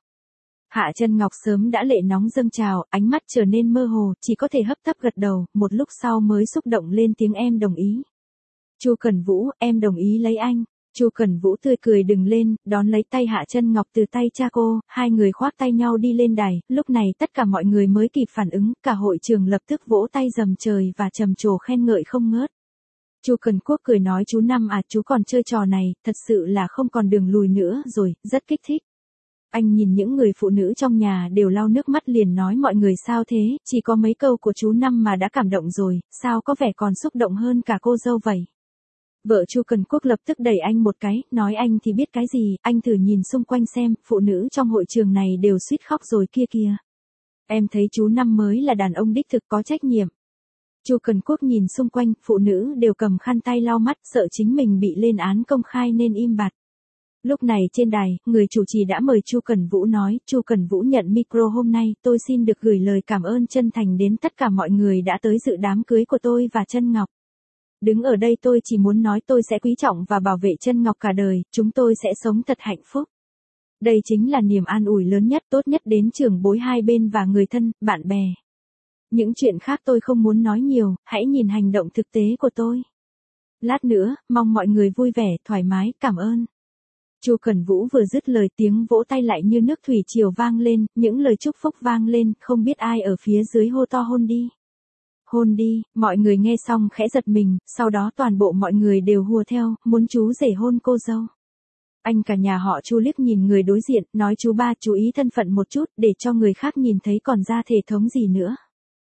Hạ Trân Ngọc sớm đã lệ nóng dâng trào, ánh mắt trở nên mơ hồ, chỉ có thể hấp tấp gật đầu, một lúc sau mới xúc động lên tiếng em đồng ý. Chu Cẩn Vũ, em đồng ý lấy anh. Chu Cẩn Vũ tươi cười đứng lên, đón lấy tay Hạ Trân Ngọc từ tay cha cô, hai người khoác tay nhau đi lên đài, lúc này tất cả mọi người mới kịp phản ứng, cả hội trường lập tức vỗ tay rầm trời và trầm trồ khen ngợi không ngớt. Chu Cần Quốc cười nói chú Năm à, chú còn chơi trò này, thật sự là không còn đường lùi nữa rồi, rất kích thích. Anh nhìn những người phụ nữ trong nhà đều lau nước mắt liền nói mọi người sao thế, chỉ có mấy câu của chú Năm mà đã cảm động rồi, sao có vẻ còn xúc động hơn cả cô dâu vậy. Vợ Chu Cần Quốc lập tức đẩy anh một cái, nói anh thì biết cái gì, anh thử nhìn xung quanh xem, phụ nữ trong hội trường này đều suýt khóc rồi kia kìa. Em thấy chú Năm mới là đàn ông đích thực có trách nhiệm. Chu Cần Quốc nhìn xung quanh, phụ nữ đều cầm khăn tay lau mắt, sợ chính mình bị lên án công khai nên im bặt. Lúc này trên đài, người chủ trì đã mời Chu Cẩn Vũ nói, Chu Cẩn Vũ nhận micro hôm nay, tôi xin được gửi lời cảm ơn chân thành đến tất cả mọi người đã tới dự đám cưới của tôi và Trân Ngọc. Đứng ở đây tôi chỉ muốn nói tôi sẽ quý trọng và bảo vệ Trân Ngọc cả đời, chúng tôi sẽ sống thật hạnh phúc. Đây chính là niềm an ủi lớn nhất tốt nhất đến trưởng bối hai bên và người thân, bạn bè. Những chuyện khác tôi không muốn nói nhiều, hãy nhìn hành động thực tế của tôi. Lát nữa, mong mọi người vui vẻ, thoải mái, cảm ơn. Chu Cẩn Vũ vừa dứt lời tiếng vỗ tay lại như nước thủy triều vang lên, những lời chúc phúc vang lên, không biết ai ở phía dưới hô to hôn đi. Hôn đi, mọi người nghe xong khẽ giật mình, sau đó toàn bộ mọi người đều hùa theo, muốn chú rể hôn cô dâu. Anh cả nhà họ Chu liếc nhìn người đối diện, nói chú ba chú ý thân phận một chút, để cho người khác nhìn thấy còn ra thể thống gì nữa.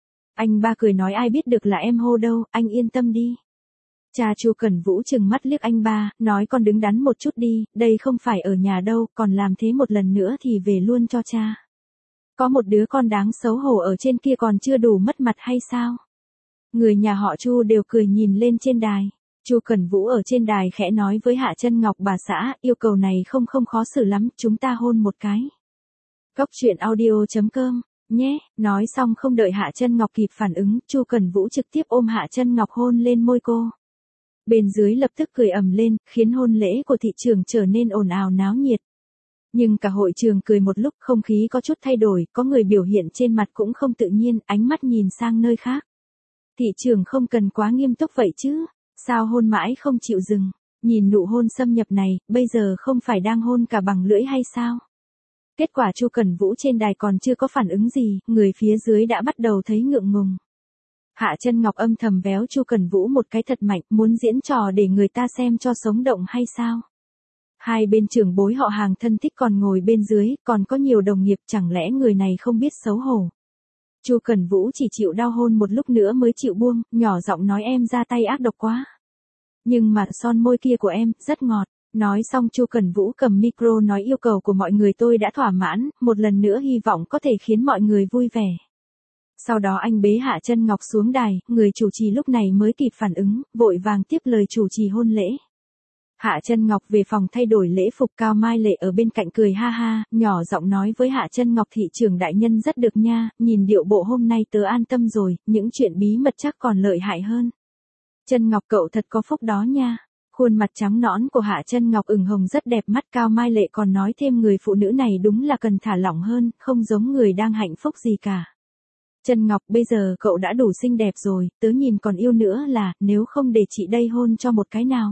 Anh ba cười nói ai biết được là em hô đâu, anh yên tâm đi. Cha Chu Cẩn Vũ trừng mắt liếc anh ba, nói con đứng đắn một chút đi, đây không phải ở nhà đâu, còn làm thế một lần nữa thì về luôn cho cha. Có một đứa con đáng xấu hổ ở trên kia còn chưa đủ mất mặt hay sao? Người nhà họ Chu đều cười nhìn lên trên đài. Chu Cẩn Vũ ở trên đài khẽ nói với Hạ Trân Ngọc bà xã, yêu cầu này không khó xử lắm, chúng ta hôn một cái. Cốc truyện audio.com, nhé, nói xong không đợi Hạ Trân Ngọc kịp phản ứng, Chu Cẩn Vũ trực tiếp ôm Hạ Trân Ngọc hôn lên môi cô. Bên dưới lập tức cười ầm lên, khiến hôn lễ của thị trường trở nên ồn ào náo nhiệt. Nhưng cả hội trường cười một lúc, không khí có chút thay đổi, có người biểu hiện trên mặt cũng không tự nhiên, ánh mắt nhìn sang nơi khác. Thị trường không cần quá nghiêm túc vậy chứ, sao hôn mãi không chịu dừng, nhìn nụ hôn xâm nhập này, bây giờ không phải đang hôn cả bằng lưỡi hay sao? Kết quả Chu Cẩn Vũ trên đài còn chưa có phản ứng gì, người phía dưới đã bắt đầu thấy ngượng ngùng. Hạ Trân Ngọc âm thầm véo Chu Cẩn Vũ một cái thật mạnh, muốn diễn trò để người ta xem cho sống động hay sao? Hai bên trưởng bối họ hàng thân thích còn ngồi bên dưới, còn có nhiều đồng nghiệp, chẳng lẽ người này không biết xấu hổ? Chu Cẩn Vũ chỉ chịu đau hôn một lúc nữa mới chịu buông, nhỏ giọng nói em ra tay ác độc quá. Nhưng mà son môi kia của em, rất ngọt. Nói xong Chu Cẩn Vũ cầm micro nói yêu cầu của mọi người tôi đã thỏa mãn, một lần nữa hy vọng có thể khiến mọi người vui vẻ. Sau đó anh bế Hạ Chân Ngọc xuống đài, người chủ trì lúc này mới kịp phản ứng, vội vàng tiếp lời chủ trì hôn lễ. Hạ Chân Ngọc về phòng thay đổi lễ phục, Cao Mai Lệ ở bên cạnh cười ha ha, nhỏ giọng nói với Hạ Chân Ngọc thị trưởng đại nhân rất được nha, nhìn điệu bộ hôm nay tớ an tâm rồi, những chuyện bí mật chắc còn lợi hại hơn. Chân Ngọc cậu thật có phúc đó nha. Khuôn mặt trắng nõn của Hạ Chân Ngọc ửng hồng rất đẹp mắt, Cao Mai Lệ còn nói thêm người phụ nữ này đúng là cần thả lỏng hơn, không giống người đang hạnh phúc gì cả. Chân Ngọc bây giờ cậu đã đủ xinh đẹp rồi, tớ nhìn còn yêu nữa là, nếu không để chị đây hôn cho một cái nào.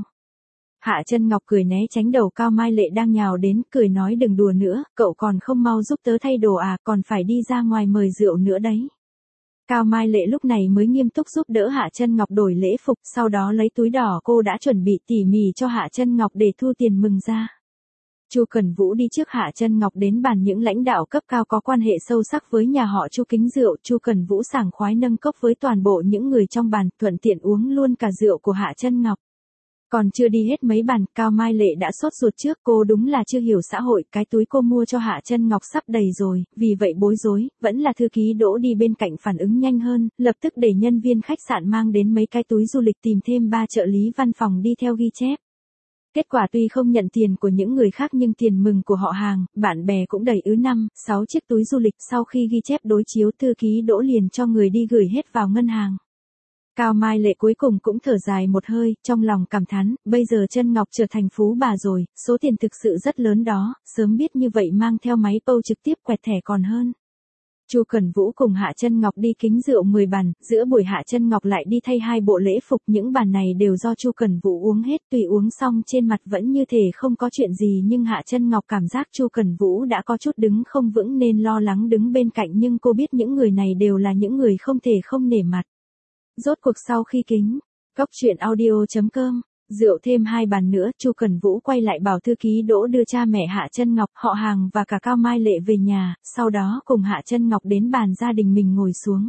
Hạ Chân Ngọc cười né tránh đầu Cao Mai Lệ đang nhào đến, cười nói đừng đùa nữa, cậu còn không mau giúp tớ thay đồ à, còn phải đi ra ngoài mời rượu nữa đấy. Cao Mai Lệ lúc này mới nghiêm túc giúp đỡ Hạ Chân Ngọc đổi lễ phục, sau đó lấy túi đỏ cô đã chuẩn bị tỉ mỉ cho Hạ Chân Ngọc để thu tiền mừng ra. Chu Cẩn Vũ đi trước Hạ Chân Ngọc đến bàn những lãnh đạo cấp cao có quan hệ sâu sắc với nhà họ Chu kính rượu, Chu Cẩn Vũ sảng khoái nâng cốc với toàn bộ những người trong bàn, thuận tiện uống luôn cả rượu của Hạ Chân Ngọc. Còn chưa đi hết mấy bàn, Cao Mai Lệ đã sốt ruột trước, cô đúng là chưa hiểu xã hội, cái túi cô mua cho Hạ Chân Ngọc sắp đầy rồi, vì vậy bối rối, vẫn là thư ký Đỗ đi bên cạnh phản ứng nhanh hơn, lập tức để nhân viên khách sạn mang đến mấy cái túi du lịch, tìm thêm 3 trợ lý văn phòng đi theo ghi chép. Kết quả tuy không nhận tiền của những người khác nhưng tiền mừng của họ hàng, bạn bè cũng đầy ứ 5-6 chiếc túi du lịch, sau khi ghi chép đối chiếu thư ký Đỗ liền cho người đi gửi hết vào ngân hàng. Cao Mai Lệ cuối cùng cũng thở dài một hơi, trong lòng cảm thán, bây giờ Chân Ngọc trở thành phú bà rồi, số tiền thực sự rất lớn đó, sớm biết như vậy mang theo máy POS trực tiếp quẹt thẻ còn hơn. Chu Cẩn Vũ cùng Hạ Chân Ngọc đi kính rượu 10 bàn, giữa buổi Hạ Chân Ngọc lại đi thay 2 bộ lễ phục, những bàn này đều do Chu Cẩn Vũ uống hết, tuy uống xong trên mặt vẫn như thể không có chuyện gì nhưng Hạ Chân Ngọc cảm giác Chu Cẩn Vũ đã có chút đứng không vững nên lo lắng đứng bên cạnh, nhưng cô biết những người này đều là những người không thể không nể mặt. Rốt cuộc sau khi kính, cốc truyện audio.com, rượu thêm 2 bàn nữa, Chu Cẩn Vũ quay lại bảo thư ký Đỗ đưa cha mẹ Hạ Chân Ngọc, họ hàng và cả Cao Mai Lệ về nhà, sau đó cùng Hạ Chân Ngọc đến bàn gia đình mình ngồi xuống.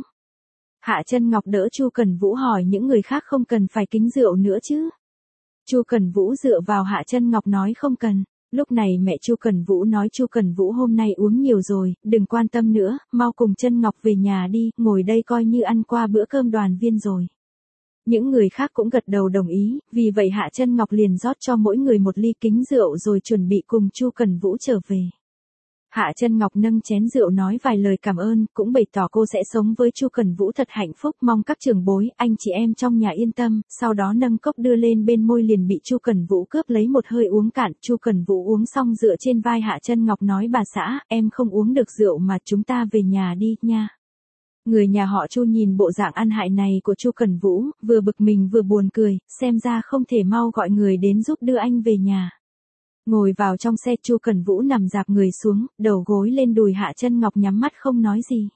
Hạ Chân Ngọc đỡ Chu Cẩn Vũ hỏi những người khác không cần phải kính rượu nữa chứ. Chu Cẩn Vũ dựa vào Hạ Chân Ngọc nói không cần. Lúc này mẹ Chu Cẩn Vũ nói Chu Cẩn Vũ hôm nay uống nhiều rồi, đừng quan tâm nữa, mau cùng Chân Ngọc về nhà đi, ngồi đây coi như ăn qua bữa cơm đoàn viên rồi. Những người khác cũng gật đầu đồng ý, vì vậy Hạ Chân Ngọc liền rót cho mỗi người một ly kính rượu rồi chuẩn bị cùng Chu Cẩn Vũ trở về. Hạ Chân Ngọc nâng chén rượu nói vài lời cảm ơn, cũng bày tỏ cô sẽ sống với Chu Cẩn Vũ thật hạnh phúc, mong các trưởng bối, anh chị em trong nhà yên tâm, sau đó nâng cốc đưa lên bên môi liền bị Chu Cẩn Vũ cướp lấy một hơi uống cạn, Chu Cẩn Vũ uống xong dựa trên vai Hạ Chân Ngọc nói bà xã, em không uống được rượu mà chúng ta về nhà đi, nha. Người nhà họ Chu nhìn bộ dạng ăn hại này của Chu Cẩn Vũ, vừa bực mình vừa buồn cười, xem ra không thể mau gọi người đến giúp đưa anh về nhà. Ngồi vào trong xe, Chu Cẩn Vũ nằm dạp người xuống, đầu gối lên đùi Hạ Chân Ngọc nhắm mắt không nói gì.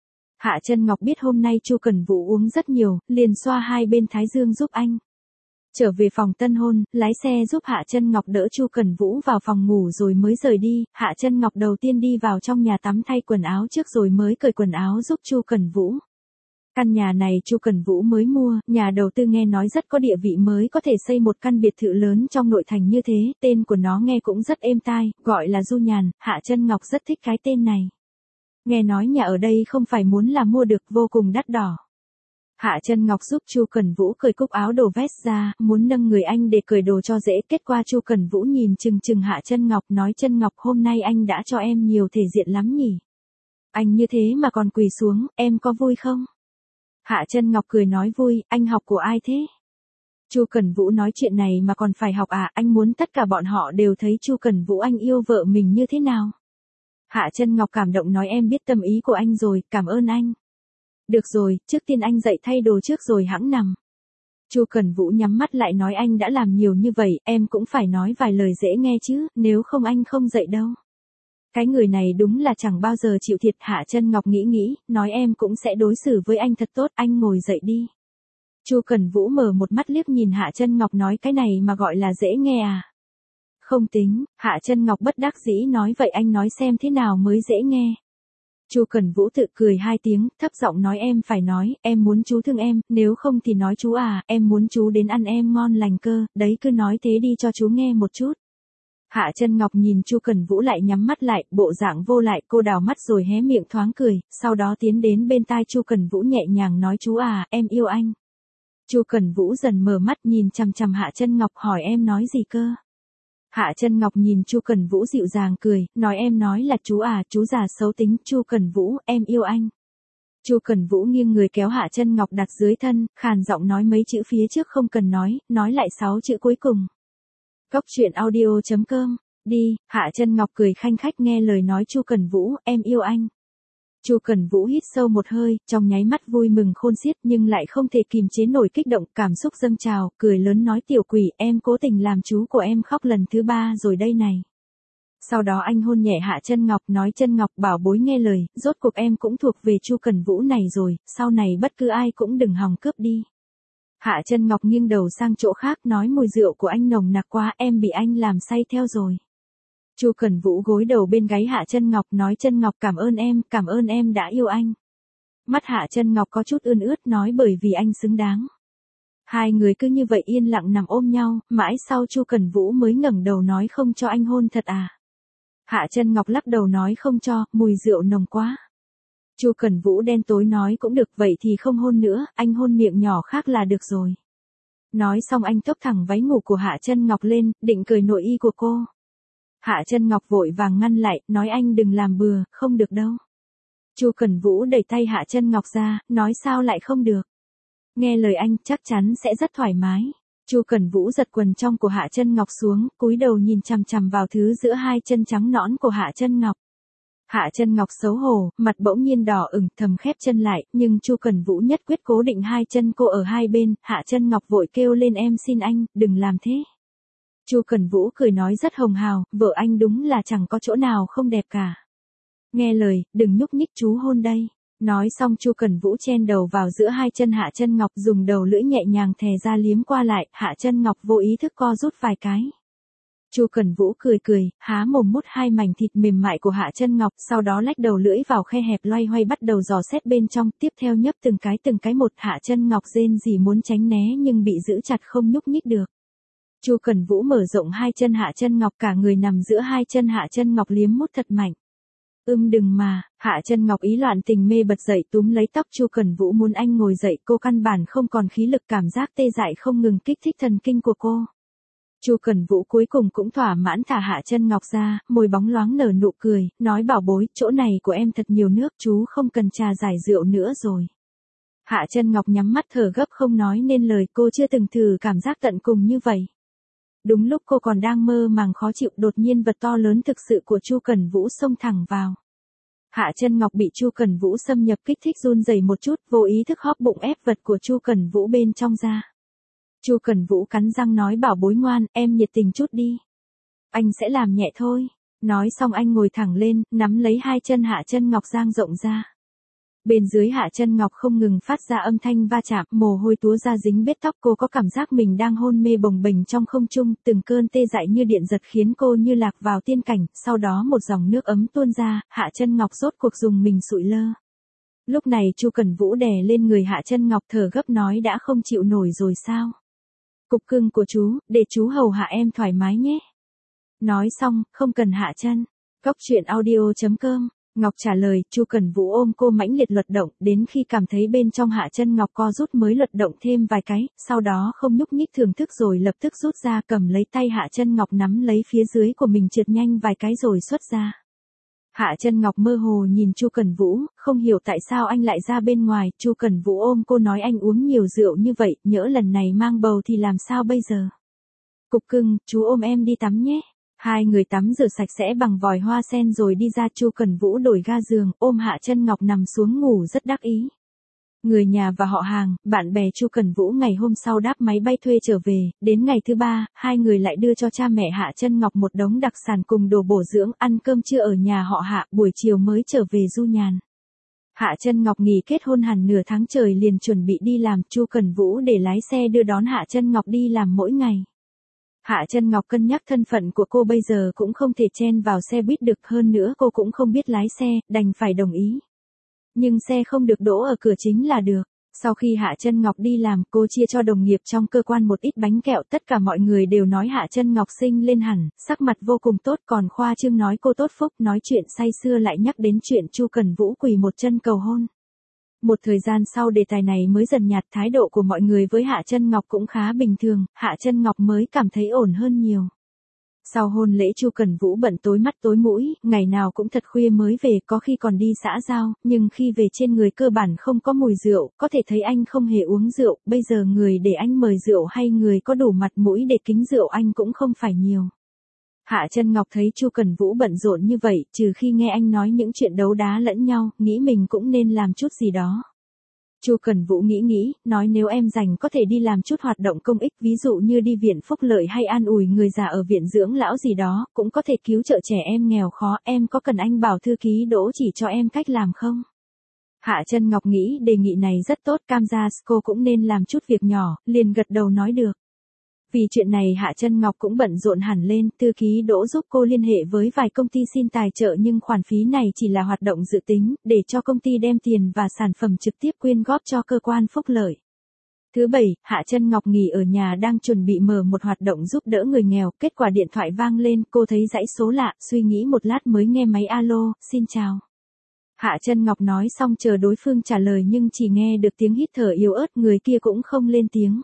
Hạ Chân Ngọc biết hôm nay Chu Cẩn Vũ uống rất nhiều, liền xoa hai bên thái dương giúp anh. Trở về phòng tân hôn, lái xe giúp Hạ Chân Ngọc đỡ Chu Cẩn Vũ vào phòng ngủ rồi mới rời đi, Hạ Chân Ngọc đầu tiên đi vào trong nhà tắm thay quần áo trước rồi mới cởi quần áo giúp Chu Cẩn Vũ. Căn nhà này Chu Cẩn Vũ mới mua, nhà đầu tư nghe nói rất có địa vị mới có thể xây một căn biệt thự lớn trong nội thành như thế, tên của nó nghe cũng rất êm tai, gọi là Du Nhàn, Hạ Chân Ngọc rất thích cái tên này. Nghe nói nhà ở đây không phải muốn là mua được, vô cùng đắt đỏ. Hạ Chân Ngọc giúp Chu Cẩn Vũ cởi cúc áo đồ vest ra, muốn nâng người anh để cởi đồ cho dễ, kết quả Chu Cẩn Vũ nhìn chừng Hạ Chân Ngọc nói Chân Ngọc hôm nay anh đã cho em nhiều thể diện lắm nhỉ. Anh như thế mà còn quỳ xuống, em có vui không? Hạ Chân Ngọc cười nói vui, anh học của ai thế? Chu Cẩn Vũ nói chuyện này mà còn phải học à, anh muốn tất cả bọn họ đều thấy Chu Cẩn Vũ anh yêu vợ mình như thế nào. Hạ Chân Ngọc cảm động nói em biết tâm ý của anh rồi, cảm ơn anh. Được rồi, trước tiên anh dậy thay đồ trước rồi hẵng nằm. Chu Cẩn Vũ nhắm mắt lại nói anh đã làm nhiều như vậy, em cũng phải nói vài lời dễ nghe chứ, nếu không anh không dậy đâu. Cái người này đúng là chẳng bao giờ chịu thiệt. Hạ Chân Ngọc nghĩ, nói em cũng sẽ đối xử với anh thật tốt, anh ngồi dậy đi. Chu Cẩn Vũ mở một mắt liếc nhìn Hạ Chân Ngọc nói cái này mà gọi là dễ nghe à? Không tính, Hạ Chân Ngọc bất đắc dĩ nói vậy anh nói xem thế nào mới dễ nghe. Chu Cẩn Vũ tự cười hai tiếng, thấp giọng nói em phải nói, em muốn chú thương em, nếu không thì nói chú à, em muốn chú đến ăn em ngon lành cơ, đấy cứ nói thế đi cho chú nghe một chút. Hạ Chân Ngọc nhìn Chu Cẩn Vũ lại nhắm mắt lại, bộ dạng vô lại, cô đào mắt rồi hé miệng thoáng cười, sau đó tiến đến bên tai Chu Cẩn Vũ nhẹ nhàng nói chú à, em yêu anh. Chu Cẩn Vũ dần mở mắt nhìn chằm chằm Hạ Chân Ngọc hỏi em nói gì cơ? Hạ Chân Ngọc nhìn Chu Cẩn Vũ dịu dàng cười, nói em nói là chú à, chú già xấu tính, Chu Cẩn Vũ, em yêu anh. Chu Cẩn Vũ nghiêng người kéo Hạ Chân Ngọc đặt dưới thân, khàn giọng nói mấy chữ phía trước không cần nói lại 6 chữ cuối cùng. Cốc truyện audio.com, đi, Hạ Chân Ngọc cười khanh khách nghe lời nói Chu Cẩn Vũ, em yêu anh. Chu Cẩn Vũ hít sâu một hơi, trong nháy mắt vui mừng khôn xiết nhưng lại không thể kìm chế nổi kích động, cảm xúc dâng trào, cười lớn nói tiểu quỷ, em cố tình làm chú của em khóc lần thứ 3 rồi đây này. Sau đó anh hôn nhẹ Hạ Chân Ngọc nói Chân Ngọc bảo bối nghe lời, rốt cuộc em cũng thuộc về Chu Cẩn Vũ này rồi, sau này bất cứ ai cũng đừng hòng cướp đi. Hạ Chân Ngọc nghiêng đầu sang chỗ khác nói mùi rượu của anh nồng nặc quá, em bị anh làm say theo rồi. Chu Cẩn Vũ gối đầu bên gáy Hạ Chân Ngọc nói Chân Ngọc cảm ơn em đã yêu anh. Mắt Hạ Chân Ngọc có chút ươn ướt nói bởi vì anh xứng đáng. Hai người cứ như vậy yên lặng nằm ôm nhau, mãi sau Chu Cẩn Vũ mới ngẩng đầu nói không cho anh hôn thật à. Hạ Chân Ngọc lắc đầu nói không cho, mùi rượu nồng quá. Chu Cẩn Vũ đen tối nói cũng được vậy thì không hôn nữa, anh hôn miệng nhỏ khác là được rồi. Nói xong anh tốc thẳng váy ngủ của Hạ Chân Ngọc lên, định cởi nội y của cô. Hạ Chân Ngọc vội vàng ngăn lại, nói anh đừng làm bừa, không được đâu. Chu Cẩn Vũ đẩy tay Hạ Chân Ngọc ra, nói sao lại không được. Nghe lời anh chắc chắn sẽ rất thoải mái. Chu Cẩn Vũ giật quần trong của Hạ Chân Ngọc xuống, cúi đầu nhìn chằm chằm vào thứ giữa hai chân trắng nõn của Hạ Chân Ngọc. Hạ Chân Ngọc xấu hổ, mặt bỗng nhiên đỏ ửng, thầm khép chân lại, nhưng Chu Cẩn Vũ nhất quyết cố định hai chân cô ở hai bên, Hạ Chân Ngọc vội kêu lên em xin anh, đừng làm thế. Chu Cẩn Vũ cười nói rất hồng hào, vợ anh đúng là chẳng có chỗ nào không đẹp cả. Nghe lời, đừng nhúc nhích chú hôn đây. Nói xong Chu Cẩn Vũ chen đầu vào giữa hai chân Hạ Chân Ngọc dùng đầu lưỡi nhẹ nhàng thè ra liếm qua lại, Hạ Chân Ngọc vô ý thức co rút vài cái. Chu Cẩn Vũ cười, há mồm mút hai mảnh thịt mềm mại của Hạ Chân Ngọc, sau đó lách đầu lưỡi vào khe hẹp loay hoay bắt đầu dò xét bên trong, tiếp theo nhấp từng cái một, Hạ Chân Ngọc rên rỉ muốn tránh né nhưng bị giữ chặt không nhúc nhích được. Chu Cẩn Vũ mở rộng hai chân Hạ Chân Ngọc cả người nằm giữa hai chân Hạ Chân Ngọc liếm mút thật mạnh. Đừng mà, Hạ Chân Ngọc ý loạn tình mê bật dậy túm lấy tóc Chu Cẩn Vũ muốn anh ngồi dậy, cô căn bản không còn khí lực, cảm giác tê dại không ngừng kích thích thần kinh của cô. Chu Cẩn Vũ cuối cùng cũng thỏa mãn thả Hạ Chân Ngọc ra, môi bóng loáng nở nụ cười, nói bảo bối, chỗ này của em thật nhiều nước, chú không cần trà giải rượu nữa rồi. Hạ Chân Ngọc nhắm mắt thở gấp không nói nên lời, cô chưa từng thử cảm giác tận cùng như vậy. Đúng lúc cô còn đang mơ màng khó chịu, đột nhiên vật to lớn thực sự của Chu Cẩn Vũ xông thẳng vào. Hạ Chân Ngọc bị Chu Cẩn Vũ xâm nhập kích thích run rẩy một chút, vô ý thức hóp bụng ép vật của Chu Cẩn Vũ bên trong ra. Chu Cẩn Vũ cắn răng nói bảo bối ngoan, em nhiệt tình chút đi. Anh sẽ làm nhẹ thôi. Nói xong anh ngồi thẳng lên, nắm lấy hai chân Hạ Chân Ngọc dang rộng ra. Bên dưới Hạ Chân Ngọc không ngừng phát ra âm thanh va chạm, mồ hôi túa ra dính bết tóc, cô có cảm giác mình đang hôn mê bồng bềnh trong không trung, từng cơn tê dại như điện giật khiến cô như lạc vào tiên cảnh, sau đó một dòng nước ấm tuôn ra, Hạ Chân Ngọc rốt cuộc dùng mình sụi lơ. Lúc này Chu Cẩn Vũ đè lên người Hạ Chân Ngọc thở gấp nói đã không chịu nổi rồi sao? Cục cưng của chú, để chú hầu hạ em thoải mái nhé. Nói xong, không cần hạ chân. Cốc truyện audio.com, Ngọc trả lời, Chu Cẩn Vũ ôm cô mãnh liệt luật động, đến khi cảm thấy bên trong Hạ Chân Ngọc co rút mới luật động thêm vài cái, sau đó không nhúc nhích thưởng thức rồi lập tức rút ra cầm lấy tay Hạ Chân Ngọc nắm lấy phía dưới của mình trượt nhanh vài cái rồi xuất ra. Hạ Chân Ngọc mơ hồ nhìn Chu Cẩn Vũ, không hiểu tại sao anh lại ra bên ngoài, Chu Cẩn Vũ ôm cô nói anh uống nhiều rượu như vậy, nhỡ lần này mang bầu thì làm sao bây giờ? Cục cưng, chú ôm em đi tắm nhé. Hai người tắm rửa sạch sẽ bằng vòi hoa sen rồi đi ra, Chu Cẩn Vũ đổi ga giường, ôm Hạ Chân Ngọc nằm xuống ngủ rất đắc ý. Người nhà và họ hàng, bạn bè Chu Cẩn Vũ ngày hôm sau đáp máy bay thuê trở về, đến ngày thứ 3, hai người lại đưa cho cha mẹ Hạ Chân Ngọc một đống đặc sản cùng đồ bổ dưỡng, ăn cơm trưa ở nhà họ Hạ, buổi chiều mới trở về du nhàn. Hạ Chân Ngọc nghỉ kết hôn hẳn nửa tháng trời liền chuẩn bị đi làm, Chu Cẩn Vũ để lái xe đưa đón Hạ Chân Ngọc đi làm mỗi ngày. Hạ Chân Ngọc cân nhắc thân phận của cô bây giờ cũng không thể chen vào xe buýt được, hơn nữa cô cũng không biết lái xe, đành phải đồng ý. Nhưng xe không được đỗ ở cửa chính là được. Sau khi Hạ Chân Ngọc đi làm, cô chia cho đồng nghiệp trong cơ quan một ít bánh kẹo, tất cả mọi người đều nói Hạ Chân Ngọc xinh lên hẳn, sắc mặt vô cùng tốt, còn khoa trương nói cô tốt phúc, nói chuyện say sưa lại nhắc đến chuyện Chu Cần Vũ quỳ một chân cầu hôn. Một thời gian sau đề tài này mới dần nhạt, thái độ của mọi người với Hạ Chân Ngọc cũng khá bình thường, Hạ Chân Ngọc mới cảm thấy ổn hơn nhiều. Sau hôn lễ Chu Cần Vũ bận tối mắt tối mũi, ngày nào cũng thật khuya mới về, có khi còn đi xã giao, nhưng khi về trên người cơ bản không có mùi rượu, có thể thấy anh không hề uống rượu, bây giờ người để anh mời rượu hay người có đủ mặt mũi để kính rượu anh cũng không phải nhiều. Hạ Chân Ngọc thấy Chu Cần Vũ bận rộn như vậy, trừ khi nghe anh nói những chuyện đấu đá lẫn nhau, nghĩ mình cũng nên làm chút gì đó. Chu Cần Vũ nghĩ, nói nếu em rảnh có thể đi làm chút hoạt động công ích, ví dụ như đi viện phúc lợi hay an ủi người già ở viện dưỡng lão gì đó, cũng có thể cứu trợ trẻ em nghèo khó, em có cần anh bảo thư ký Đỗ chỉ cho em cách làm không? Hạ Chân Ngọc nghĩ đề nghị này rất tốt, cam gia cô cũng nên làm chút việc nhỏ, liền gật đầu nói được. Vì chuyện này Hạ Chân Ngọc cũng bận rộn hẳn lên, thư ký Đỗ giúp cô liên hệ với vài công ty xin tài trợ nhưng khoản phí này chỉ là hoạt động dự tính, để cho công ty đem tiền và sản phẩm trực tiếp quyên góp cho cơ quan phúc lợi. Thứ bảy, Hạ Chân Ngọc nghỉ ở nhà đang chuẩn bị mở một hoạt động giúp đỡ người nghèo, kết quả điện thoại vang lên, cô thấy dãy số lạ, suy nghĩ một lát mới nghe máy alo, xin chào. Hạ Chân Ngọc nói xong chờ đối phương trả lời nhưng chỉ nghe được tiếng hít thở yếu ớt, người kia cũng không lên tiếng.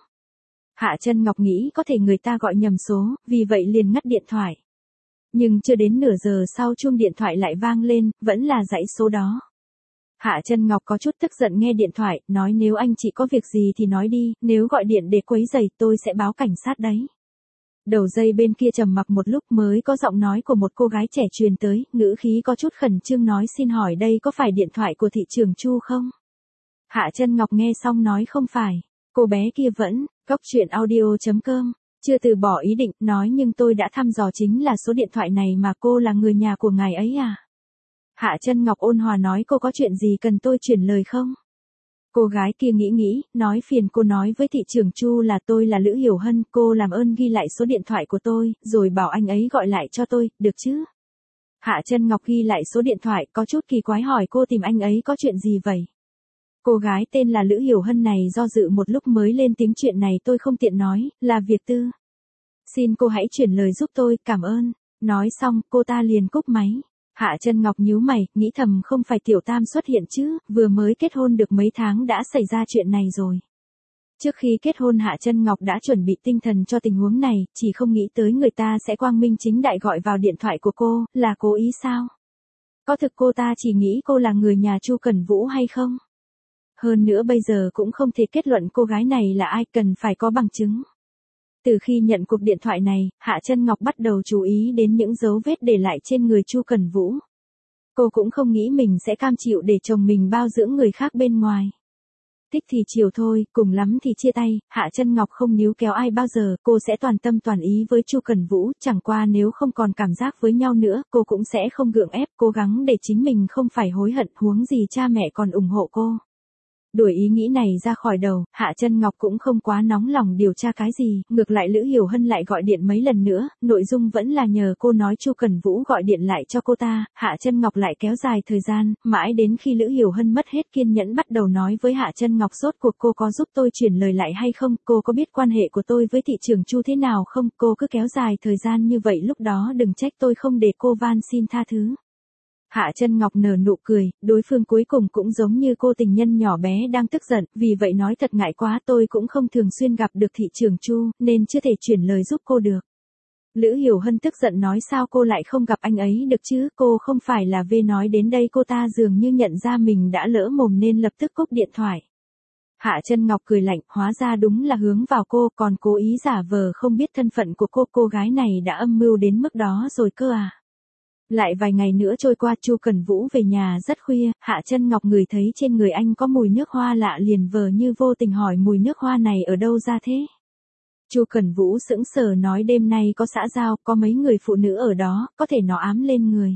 Hạ Chân Ngọc nghĩ có thể người ta gọi nhầm số, vì vậy liền ngắt điện thoại. Nhưng chưa đến nửa giờ sau chuông điện thoại lại vang lên, vẫn là dãy số đó. Hạ Chân Ngọc có chút tức giận nghe điện thoại, nói nếu anh chị có việc gì thì nói đi, nếu gọi điện để quấy rầy tôi sẽ báo cảnh sát đấy. Đầu dây bên kia trầm mặc một lúc mới có giọng nói của một cô gái trẻ truyền tới, ngữ khí có chút khẩn trương nói xin hỏi đây có phải điện thoại của thị trưởng Chu không? Hạ Chân Ngọc nghe xong nói không phải. Cô bé kia vẫn, coctruyện.audio.com, chưa từ bỏ ý định, nói nhưng tôi đã thăm dò chính là số điện thoại này mà cô là người nhà của ngài ấy à? Hạ Chân Ngọc ôn hòa nói cô có chuyện gì cần tôi chuyển lời không? Cô gái kia nghĩ, nói phiền cô nói với thị trưởng Chu là tôi là Lữ Hiểu Hân, cô làm ơn ghi lại số điện thoại của tôi, rồi bảo anh ấy gọi lại cho tôi, được chứ? Hạ Chân Ngọc ghi lại số điện thoại, có chút kỳ quái hỏi cô tìm anh ấy có chuyện gì vậy? Cô gái tên là Lữ Hiểu Hân này do dự một lúc mới lên tiếng chuyện này tôi không tiện nói, là việc tư. Xin cô hãy chuyển lời giúp tôi, cảm ơn. Nói xong, cô ta liền cúp máy. Hạ Chân Ngọc nhíu mày, nghĩ thầm không phải Tiểu Tam xuất hiện chứ, vừa mới kết hôn được mấy tháng đã xảy ra chuyện này rồi. Trước khi kết hôn Hạ Chân Ngọc đã chuẩn bị tinh thần cho tình huống này, chỉ không nghĩ tới người ta sẽ quang minh chính đại gọi vào điện thoại của cô, là cố ý sao? Có thực cô ta chỉ nghĩ cô là người nhà Chu Cần Vũ hay không? Hơn nữa bây giờ cũng không thể kết luận cô gái này là ai, cần phải có bằng chứng. Từ khi nhận cuộc điện thoại này, Hạ Chân Ngọc bắt đầu chú ý đến những dấu vết để lại trên người Chu Cần Vũ. Cô cũng không nghĩ mình sẽ cam chịu để chồng mình bao dưỡng người khác bên ngoài. Thích thì chiều thôi, cùng lắm thì chia tay, Hạ Chân Ngọc không níu kéo ai bao giờ, cô sẽ toàn tâm toàn ý với Chu Cần Vũ, chẳng qua nếu không còn cảm giác với nhau nữa, cô cũng sẽ không gượng ép, cố gắng để chính mình không phải hối hận, huống gì cha mẹ còn ủng hộ cô. Đuổi ý nghĩ này ra khỏi đầu, Hạ Chân Ngọc cũng không quá nóng lòng điều tra cái gì, ngược lại Lữ Hiểu Hân lại gọi điện mấy lần nữa, nội dung vẫn là nhờ cô nói Chu Cần Vũ gọi điện lại cho cô ta, Hạ Chân Ngọc lại kéo dài thời gian, mãi đến khi Lữ Hiểu Hân mất hết kiên nhẫn bắt đầu nói với Hạ Chân Ngọc rốt cuộc cô có giúp tôi chuyển lời lại hay không, cô có biết quan hệ của tôi với thị trưởng Chu thế nào không, cô cứ kéo dài thời gian như vậy lúc đó đừng trách tôi không để cô van xin tha thứ. Hạ Chân Ngọc nở nụ cười, đối phương cuối cùng cũng giống như cô tình nhân nhỏ bé đang tức giận, vì vậy nói thật ngại quá tôi cũng không thường xuyên gặp được thị trưởng Chu, nên chưa thể chuyển lời giúp cô được. Lữ Hiểu Hân tức giận nói sao cô lại không gặp anh ấy được chứ, cô không phải là về nói đến đây cô ta dường như nhận ra mình đã lỡ mồm nên lập tức cúp điện thoại. Hạ Chân Ngọc cười lạnh, hóa ra đúng là hướng vào cô, còn cố ý giả vờ không biết thân phận của cô gái này đã âm mưu đến mức đó rồi cơ à. Lại vài ngày nữa trôi qua Chu Cần Vũ về nhà rất khuya, Hạ Chân Ngọc ngửi thấy trên người anh có mùi nước hoa lạ liền vờ như vô tình hỏi mùi nước hoa này ở đâu ra thế. Chu Cần Vũ sững sờ nói đêm nay có xã giao, có mấy người phụ nữ ở đó, có thể nó ám lên người.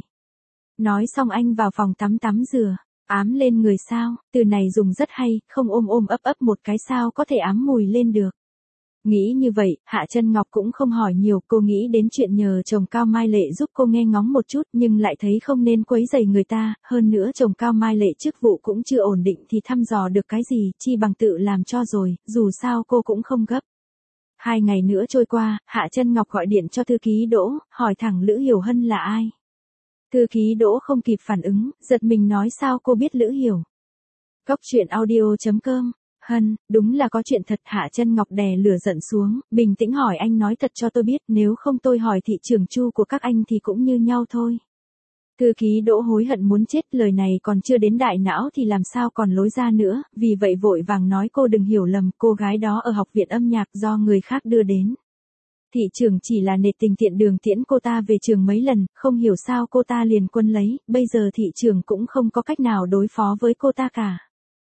Nói xong anh vào phòng tắm rửa, ám lên người sao, từ này dùng rất hay, không ôm ấp một cái sao có thể ám mùi lên được. Nghĩ như vậy, Hạ Chân Ngọc cũng không hỏi nhiều, cô nghĩ đến chuyện nhờ chồng Cao Mai Lệ giúp cô nghe ngóng một chút nhưng lại thấy không nên quấy rầy người ta, hơn nữa chồng Cao Mai Lệ chức vụ cũng chưa ổn định thì thăm dò được cái gì, chi bằng tự làm cho rồi, dù sao cô cũng không gấp. 2 ngày nữa trôi qua, Hạ Chân Ngọc gọi điện cho thư ký Đỗ, hỏi thẳng Lữ Hiểu Hân là ai. Thư ký Đỗ không kịp phản ứng, giật mình nói sao cô biết Lữ Hiểu. Cốc truyện audio.com. Hân, đúng là có chuyện thật. Hạ Chân Ngọc đè lửa giận xuống, bình tĩnh hỏi anh nói thật cho tôi biết, nếu không tôi hỏi thị trưởng Chu của các anh thì cũng như nhau thôi. Thư ký Đỗ hối hận muốn chết, lời này còn chưa đến đại não thì làm sao còn lối ra nữa, vì vậy vội vàng nói cô đừng hiểu lầm, cô gái đó ở học viện âm nhạc do người khác đưa đến. Thị trưởng chỉ là nể tình tiện đường tiễn cô ta về trường mấy lần, không hiểu sao cô ta liền quân lấy, bây giờ thị trưởng cũng không có cách nào đối phó với cô ta cả.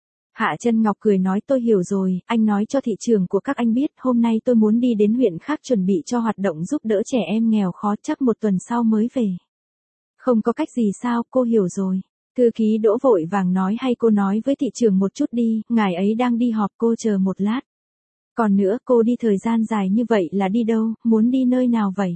Hạ Chân Ngọc cười nói tôi hiểu rồi, anh nói cho thị trường của các anh biết, hôm nay tôi muốn đi đến huyện khác chuẩn bị cho hoạt động giúp đỡ trẻ em nghèo khó, chắc 1 tuần sau mới về. Không có cách gì sao, cô hiểu rồi. Thư ký Đỗ vội vàng nói hay cô nói với thị trường một chút đi, ngài ấy đang đi họp, cô chờ một lát. Còn nữa, cô đi thời gian dài như vậy là đi đâu, muốn đi nơi nào vậy?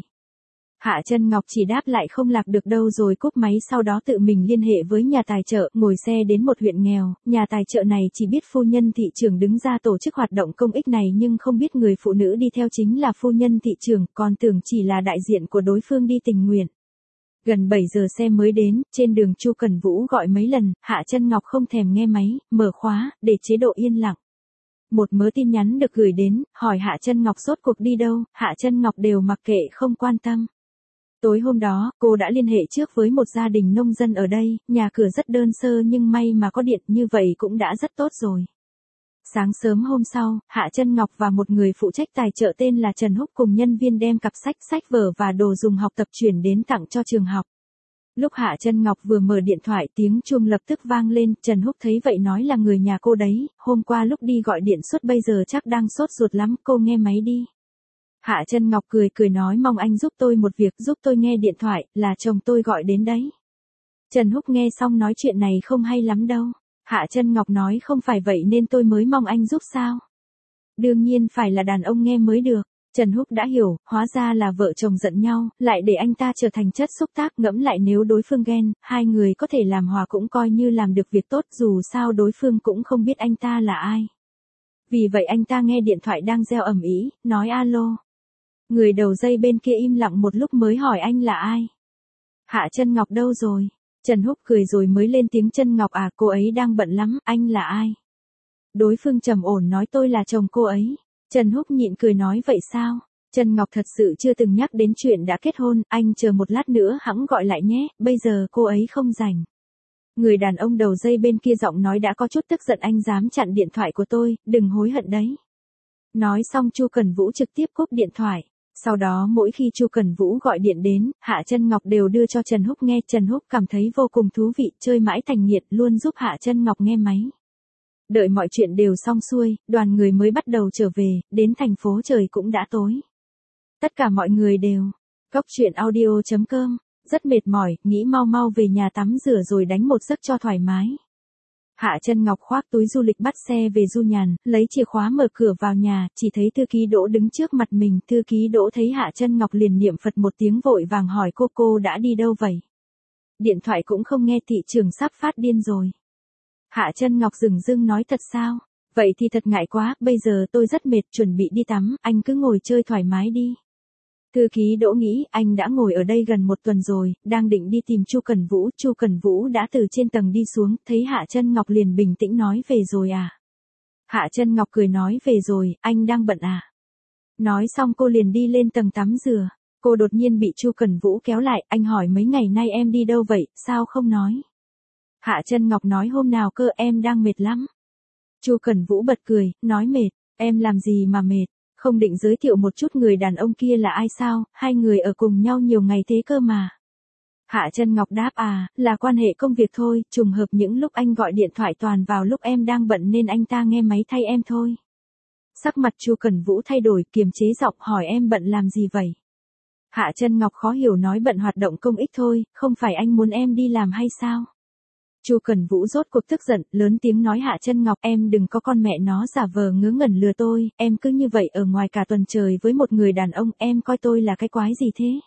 Hạ Chân Ngọc chỉ đáp lại không lạc được đâu rồi cúp máy, sau đó tự mình liên hệ với nhà tài trợ, ngồi xe đến một huyện nghèo, nhà tài trợ này chỉ biết phu nhân thị trưởng đứng ra tổ chức hoạt động công ích này nhưng không biết người phụ nữ đi theo chính là phu nhân thị trưởng, còn tưởng chỉ là đại diện của đối phương đi tình nguyện. Gần 7 giờ xe mới đến, trên đường Chu Cẩn Vũ gọi mấy lần, Hạ Chân Ngọc không thèm nghe máy, mở khóa, để chế độ yên lặng. Một mớ tin nhắn được gửi đến, hỏi Hạ Chân Ngọc rốt cuộc đi đâu, Hạ Chân Ngọc đều mặc kệ không quan tâm. Tối hôm đó, cô đã liên hệ trước với một gia đình nông dân ở đây, nhà cửa rất đơn sơ nhưng may mà có điện, như vậy cũng đã rất tốt rồi. Sáng sớm hôm sau, Hạ Chân Ngọc và một người phụ trách tài trợ tên là Trần Húc cùng nhân viên đem cặp sách vở và đồ dùng học tập chuyển đến tặng cho trường học. Lúc Hạ Chân Ngọc vừa mở điện thoại, tiếng chuông lập tức vang lên, Trần Húc thấy vậy nói là người nhà cô đấy, hôm qua lúc đi gọi điện suốt bây giờ chắc đang sốt ruột lắm, cô nghe máy đi. Hạ Chân Ngọc cười nói mong anh giúp tôi một việc, giúp tôi nghe điện thoại, là chồng tôi gọi đến đấy. Trần Húc nghe xong nói chuyện này không hay lắm đâu. Hạ Chân Ngọc nói không phải vậy nên tôi mới mong anh giúp sao. Đương nhiên phải là đàn ông nghe mới được. Trần Húc đã hiểu, hóa ra là vợ chồng giận nhau, lại để anh ta trở thành chất xúc tác, ngẫm lại nếu đối phương ghen, hai người có thể làm hòa cũng coi như làm được việc tốt, dù sao đối phương cũng không biết anh ta là ai. Vì vậy anh ta nghe điện thoại đang reo ầm ĩ, nói alo. Người đầu dây bên kia im lặng một lúc mới hỏi anh là ai. Hạ Chân Ngọc đâu rồi? Trần Húc cười rồi mới lên tiếng Chân Ngọc à, cô ấy đang bận lắm, anh là ai? Đối phương trầm ổn nói tôi là chồng cô ấy. Trần Húc nhịn cười nói vậy sao? Trần Ngọc thật sự chưa từng nhắc đến chuyện đã kết hôn, anh chờ một lát nữa hẵng gọi lại nhé, bây giờ cô ấy không rảnh. Người đàn ông đầu dây bên kia giọng nói đã có chút tức giận, anh dám chặn điện thoại của tôi, đừng hối hận đấy. Nói xong Chu Cẩn Vũ trực tiếp cúp điện thoại. Sau đó mỗi khi Chu Cẩn Vũ gọi điện đến, Hạ Chân Ngọc đều đưa cho Trần Húc nghe, Trần Húc cảm thấy vô cùng thú vị, chơi mãi thành nghiện, luôn giúp Hạ Chân Ngọc nghe máy. Đợi mọi chuyện đều xong xuôi, đoàn người mới bắt đầu trở về, đến thành phố trời cũng đã tối. Tất cả mọi người đều, cốc truyện audio.com, rất mệt mỏi, nghĩ mau mau về nhà tắm rửa rồi đánh một giấc cho thoải mái. Hạ Chân Ngọc khoác túi du lịch bắt xe về Du Nhàn, lấy chìa khóa mở cửa vào nhà, chỉ thấy thư ký Đỗ đứng trước mặt mình, thư ký Đỗ thấy Hạ Chân Ngọc liền niệm Phật một tiếng vội vàng hỏi cô đã đi đâu vậy? Điện thoại cũng không nghe, thị trường sắp phát điên rồi. Hạ Chân Ngọc dửng dưng nói thật sao? Vậy thì thật ngại quá, bây giờ tôi rất mệt, chuẩn bị đi tắm, anh cứ ngồi chơi thoải mái đi. Thư ký Đỗ nghĩ, anh đã ngồi ở đây gần 1 tuần rồi, đang định đi tìm Chu Cẩn Vũ đã từ trên tầng đi xuống, thấy Hạ Chân Ngọc liền bình tĩnh nói về rồi à? Hạ Chân Ngọc cười nói về rồi, anh đang bận à? Nói xong cô liền đi lên tầng tắm rửa, cô đột nhiên bị Chu Cẩn Vũ kéo lại, anh hỏi mấy ngày nay em đi đâu vậy, sao không nói? Hạ Chân Ngọc nói hôm nào cơ, em đang mệt lắm. Chu Cẩn Vũ bật cười, nói mệt, em làm gì mà mệt? Không định giới thiệu một chút người đàn ông kia là ai sao, hai người ở cùng nhau nhiều ngày thế cơ mà. Hạ Chân Ngọc đáp à, là quan hệ công việc thôi, trùng hợp những lúc anh gọi điện thoại toàn vào lúc em đang bận nên anh ta nghe máy thay em thôi. Sắc mặt Chu Cẩn Vũ thay đổi, kiềm chế giọng hỏi em bận làm gì vậy? Hạ Chân Ngọc khó hiểu nói bận hoạt động công ích thôi, không phải anh muốn em đi làm hay sao? Chu Cẩn Vũ rốt cuộc tức giận, lớn tiếng nói Hạ Chân Ngọc, em đừng có con mẹ nó giả vờ ngớ ngẩn lừa tôi, em cứ như vậy ở ngoài cả tuần trời với một người đàn ông, em coi tôi là cái quái gì thế?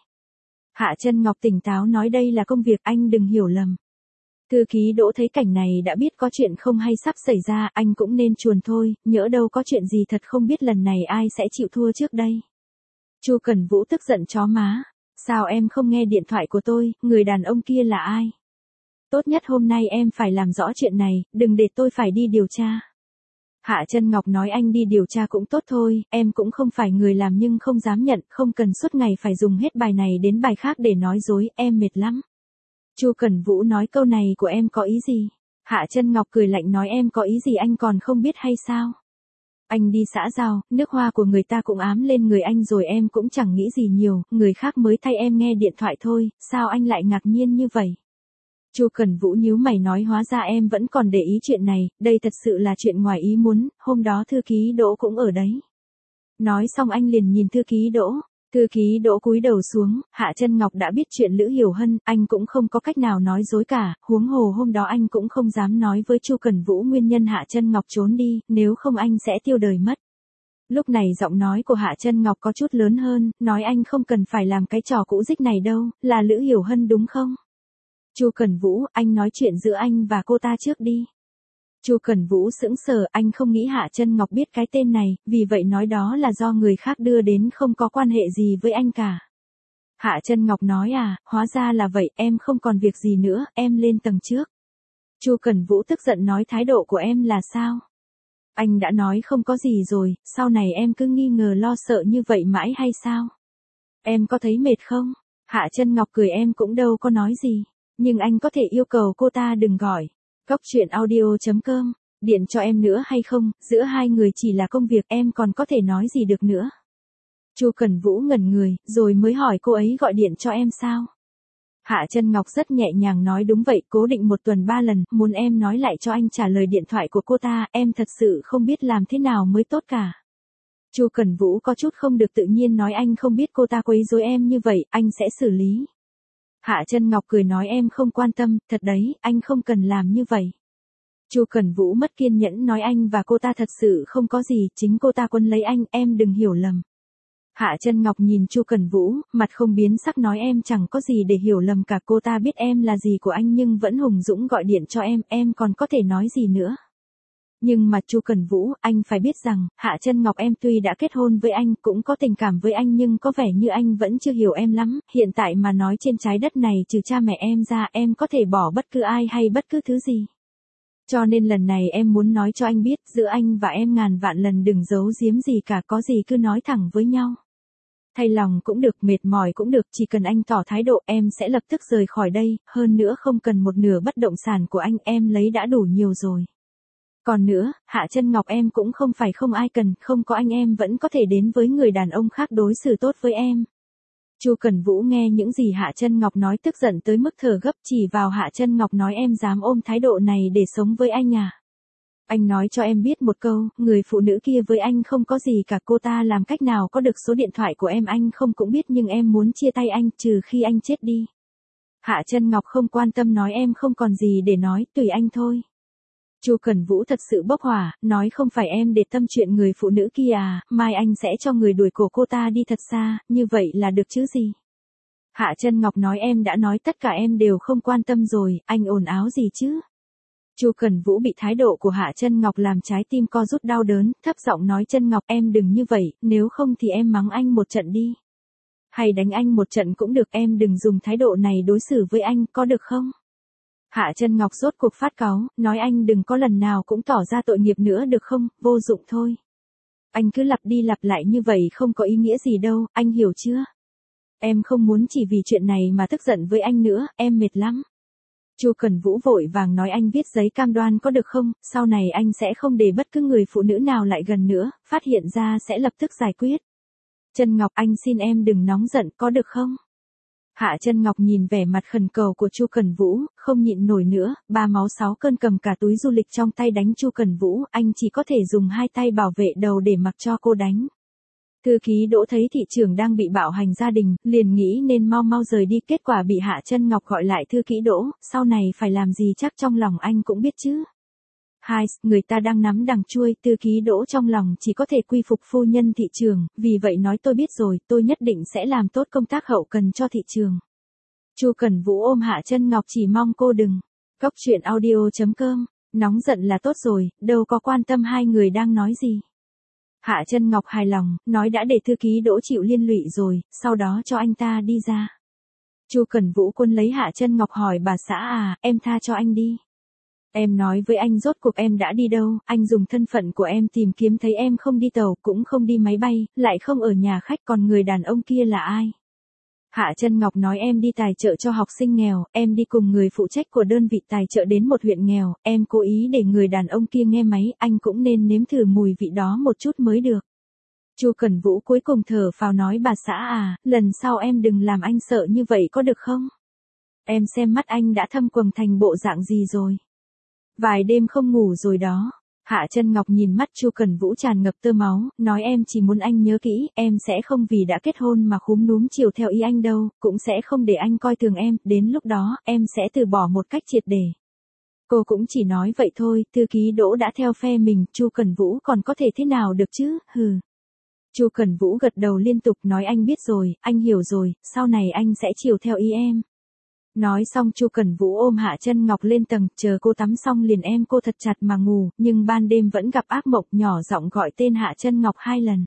Hạ Chân Ngọc tỉnh táo nói đây là công việc, anh đừng hiểu lầm. Thư ký Đỗ thấy cảnh này đã biết có chuyện không hay sắp xảy ra, anh cũng nên chuồn thôi, nhỡ đâu có chuyện gì thật không biết lần này ai sẽ chịu thua trước đây. Chu Cẩn Vũ tức giận chó má, sao em không nghe điện thoại của tôi, người đàn ông kia là ai? Tốt nhất hôm nay em phải làm rõ chuyện này, đừng để tôi phải đi điều tra. Hạ Chân Ngọc nói anh đi điều tra cũng tốt thôi, em cũng không phải người làm nhưng không dám nhận, không cần suốt ngày phải dùng hết bài này đến bài khác để nói dối, em mệt lắm. Chu Cẩn Vũ nói câu này của em có ý gì? Hạ Chân Ngọc cười lạnh nói em có ý gì anh còn không biết hay sao? Anh đi xã giao, nước hoa của người ta cũng ám lên người anh rồi em cũng chẳng nghĩ gì nhiều, người khác mới thay em nghe điện thoại thôi, sao anh lại ngạc nhiên như vậy? Chu Cẩn Vũ nhíu mày nói hóa ra em vẫn còn để ý chuyện này, đây thật sự là chuyện ngoài ý muốn, hôm đó thư ký Đỗ cũng ở đấy. Nói xong anh liền nhìn thư ký Đỗ. Thư ký Đỗ cúi đầu xuống, Hạ Chân Ngọc đã biết chuyện Lữ Hiểu Hân, anh cũng không có cách nào nói dối cả, huống hồ hôm đó anh cũng không dám nói với Chu Cẩn Vũ nguyên nhân Hạ Chân Ngọc trốn đi, nếu không anh sẽ tiêu đời mất. Lúc này giọng nói của Hạ Chân Ngọc có chút lớn hơn, nói anh không cần phải làm cái trò cũ dích này đâu, là Lữ Hiểu Hân đúng không? Chu Cẩn Vũ, anh nói chuyện giữa anh và cô ta trước đi. Chu Cẩn Vũ sững sờ, anh không nghĩ Hạ Chân Ngọc biết cái tên này, vì vậy nói đó là do người khác đưa đến không có quan hệ gì với anh cả. Hạ Chân Ngọc nói hóa ra là vậy, em không còn việc gì nữa, em lên tầng trước. Chu Cẩn Vũ tức giận nói thái độ của em là sao? Anh đã nói không có gì rồi, sau này em cứ nghi ngờ lo sợ như vậy mãi hay sao? Em có thấy mệt không? Hạ Chân Ngọc cười em cũng đâu có nói gì, nhưng anh có thể yêu cầu cô ta đừng gọi. Góc chuyện audio.com, điện cho em nữa hay không, giữa hai người chỉ là công việc em còn có thể nói gì được nữa. Chu Cẩn Vũ ngẩn người, rồi mới hỏi cô ấy gọi điện cho em sao? Hạ Chân Ngọc rất nhẹ nhàng nói đúng vậy, cố định 1 tuần 3 lần, muốn em nói lại cho anh trả lời điện thoại của cô ta, em thật sự không biết làm thế nào mới tốt cả. Chu Cẩn Vũ có chút không được tự nhiên nói anh không biết cô ta quấy rối em như vậy, anh sẽ xử lý. Hạ Chân Ngọc cười nói em không quan tâm, thật đấy, anh không cần làm như vậy. Chu Cẩn Vũ mất kiên nhẫn nói anh và cô ta thật sự không có gì, chính cô ta quấn lấy anh, em đừng hiểu lầm. Hạ Chân Ngọc nhìn Chu Cẩn Vũ, mặt không biến sắc nói em chẳng có gì để hiểu lầm cả, cô ta biết em là gì của anh nhưng vẫn hùng dũng gọi điện cho em còn có thể nói gì nữa. Nhưng mà Chu Cẩn Vũ, anh phải biết rằng, Hạ Chân Ngọc em tuy đã kết hôn với anh, cũng có tình cảm với anh nhưng có vẻ như anh vẫn chưa hiểu em lắm, hiện tại mà nói trên trái đất này trừ cha mẹ em ra, em có thể bỏ bất cứ ai hay bất cứ thứ gì. Cho nên lần này em muốn nói cho anh biết, giữa anh và em ngàn vạn lần đừng giấu giếm gì cả, có gì cứ nói thẳng với nhau. Thay lòng cũng được, mệt mỏi cũng được, chỉ cần anh tỏ thái độ em sẽ lập tức rời khỏi đây, hơn nữa không cần một nửa bất động sản của anh, em lấy đã đủ nhiều rồi. Còn nữa, Hạ Chân Ngọc em cũng không phải không ai cần, không có anh em vẫn có thể đến với người đàn ông khác đối xử tốt với em. Chu Cẩn Vũ nghe những gì Hạ Chân Ngọc nói tức giận tới mức thở gấp, chỉ vào Hạ Chân Ngọc nói em dám ôm thái độ này để sống với anh à? Anh nói cho em biết một câu, người phụ nữ kia với anh không có gì cả, cô ta làm cách nào có được số điện thoại của em anh không cũng biết nhưng em muốn chia tay anh trừ khi anh chết đi. Hạ Chân Ngọc không quan tâm nói em không còn gì để nói, tùy anh thôi. Chu Cẩn Vũ thật sự bốc hỏa, nói không phải em để tâm chuyện người phụ nữ kia à, mai anh sẽ cho người đuổi cổ cô ta đi thật xa, như vậy là được chứ gì. Hạ Chân Ngọc nói em đã nói tất cả em đều không quan tâm rồi, anh ồn áo gì chứ. Chu Cẩn Vũ bị thái độ của Hạ Chân Ngọc làm trái tim co rút đau đớn, thấp giọng nói Chân Ngọc em đừng như vậy, nếu không thì em mắng anh một trận đi. Hay đánh anh một trận cũng được, em đừng dùng thái độ này đối xử với anh, có được không? Hạ Chân Ngọc rốt cuộc phát cáu, nói anh đừng có lần nào cũng tỏ ra tội nghiệp nữa được không, vô dụng thôi. Anh cứ lặp đi lặp lại như vậy không có ý nghĩa gì đâu, anh hiểu chưa? Em không muốn chỉ vì chuyện này mà tức giận với anh nữa, em mệt lắm. Chu Cẩn Vũ vội vàng nói anh viết giấy cam đoan có được không, sau này anh sẽ không để bất cứ người phụ nữ nào lại gần nữa, phát hiện ra sẽ lập tức giải quyết. Chân Ngọc anh xin em đừng nóng giận có được không? Hạ Chân Ngọc nhìn vẻ mặt khẩn cầu của Chu Cẩn Vũ, không nhịn nổi nữa, ba máu sáu cơn cầm cả túi du lịch trong tay đánh Chu Cẩn Vũ, anh chỉ có thể dùng hai tay bảo vệ đầu để mặc cho cô đánh. Thư ký Đỗ thấy thị trưởng đang bị bạo hành gia đình, liền nghĩ nên mau mau rời đi, kết quả bị Hạ Chân Ngọc gọi lại. Thư ký Đỗ, sau này phải làm gì chắc trong lòng anh cũng biết chứ. Hai, người ta đang nắm đằng chuôi. Thư ký Đỗ trong lòng chỉ có thể quy phục phu nhân thị trường, vì vậy nói tôi biết rồi, tôi nhất định sẽ làm tốt công tác hậu cần cho thị trường. Chu Cẩn Vũ ôm Hạ Chân Ngọc chỉ mong cô đừng. Cốc truyện audio.com, nóng giận là tốt rồi, đâu có quan tâm hai người đang nói gì. Hạ Chân Ngọc hài lòng, nói đã để thư ký Đỗ chịu liên lụy rồi, sau đó cho anh ta đi ra. Chu Cẩn Vũ quân lấy Hạ Chân Ngọc hỏi bà xã à, em tha cho anh đi. Em nói với anh rốt cuộc em đã đi đâu, anh dùng thân phận của em tìm kiếm thấy em không đi tàu, cũng không đi máy bay, lại không ở nhà khách, còn người đàn ông kia là ai? Hạ Chân Ngọc nói em đi tài trợ cho học sinh nghèo, em đi cùng người phụ trách của đơn vị tài trợ đến một huyện nghèo, em cố ý để người đàn ông kia nghe máy, anh cũng nên nếm thử mùi vị đó một chút mới được. Chu Cẩn Vũ cuối cùng thở phào nói bà xã à, lần sau em đừng làm anh sợ như vậy có được không? Em xem mắt anh đã thâm quầng thành bộ dạng gì rồi. Vài đêm không ngủ rồi đó. Hạ Chân Ngọc nhìn mắt Chu Cẩn Vũ tràn ngập tơ máu, nói em chỉ muốn anh nhớ kỹ, em sẽ không vì đã kết hôn mà khúm núm chiều theo ý anh đâu, cũng sẽ không để anh coi thường em, đến lúc đó, em sẽ từ bỏ một cách triệt để. Cô cũng chỉ nói vậy thôi, thư ký Đỗ đã theo phe mình, Chu Cẩn Vũ còn có thể thế nào được chứ, hừ. Chu Cẩn Vũ gật đầu liên tục nói anh biết rồi, anh hiểu rồi, sau này anh sẽ chiều theo ý em. Nói xong Chu Cẩn Vũ ôm Hạ Chân Ngọc lên tầng, chờ cô tắm xong liền ôm cô thật chặt mà ngủ, nhưng ban đêm vẫn gặp ác mộng, nhỏ giọng gọi tên Hạ Chân Ngọc 2 lần.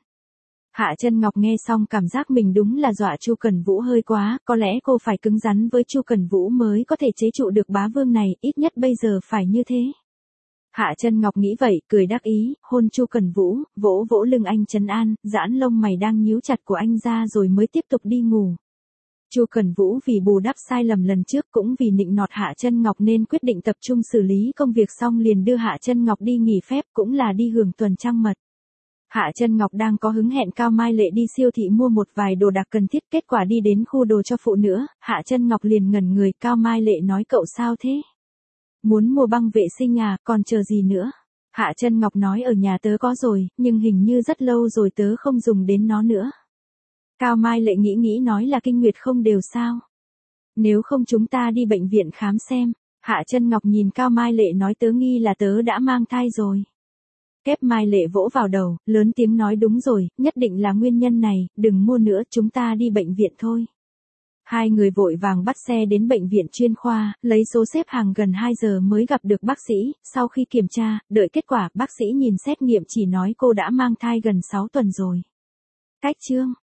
Hạ Chân Ngọc nghe xong cảm giác mình đúng là dọa Chu Cẩn Vũ hơi quá, có lẽ cô phải cứng rắn với Chu Cẩn Vũ mới có thể chế trụ được bá vương này, ít nhất bây giờ phải như thế. Hạ Chân Ngọc nghĩ vậy, cười đắc ý, hôn Chu Cẩn Vũ, vỗ vỗ lưng anh trấn an, giãn lông mày đang nhíu chặt của anh ra rồi mới tiếp tục đi ngủ. Chu Cẩn Vũ vì bù đắp sai lầm lần trước cũng vì nịnh nọt Hạ Chân Ngọc nên quyết định tập trung xử lý công việc xong liền đưa Hạ Chân Ngọc đi nghỉ phép, cũng là đi hưởng tuần trăng mật. Hạ Chân Ngọc đang có hứng hẹn Cao Mai Lệ đi siêu thị mua một vài đồ đặc cần thiết, kết quả đi đến khu đồ cho phụ nữ, Hạ Chân Ngọc liền ngẩn người, Cao Mai Lệ nói cậu sao thế? Muốn mua băng vệ sinh à, còn chờ gì nữa? Hạ Chân Ngọc nói ở nhà tớ có rồi, nhưng hình như rất lâu rồi tớ không dùng đến nó nữa. Cao Mai Lệ nghĩ nói là kinh nguyệt không đều sao? Nếu không chúng ta đi bệnh viện khám xem. Hạ Chân Ngọc nhìn Cao Mai Lệ nói tớ nghi là tớ đã mang thai rồi. Kép Mai Lệ vỗ vào đầu, lớn tiếng nói đúng rồi, nhất định là nguyên nhân này, đừng mua nữa, chúng ta đi bệnh viện thôi. Hai người vội vàng bắt xe đến bệnh viện chuyên khoa, lấy số xếp hàng gần 2 giờ mới gặp được bác sĩ, sau khi kiểm tra, đợi kết quả, bác sĩ nhìn xét nghiệm chỉ nói cô đã mang thai gần 6 tuần rồi. Cách chương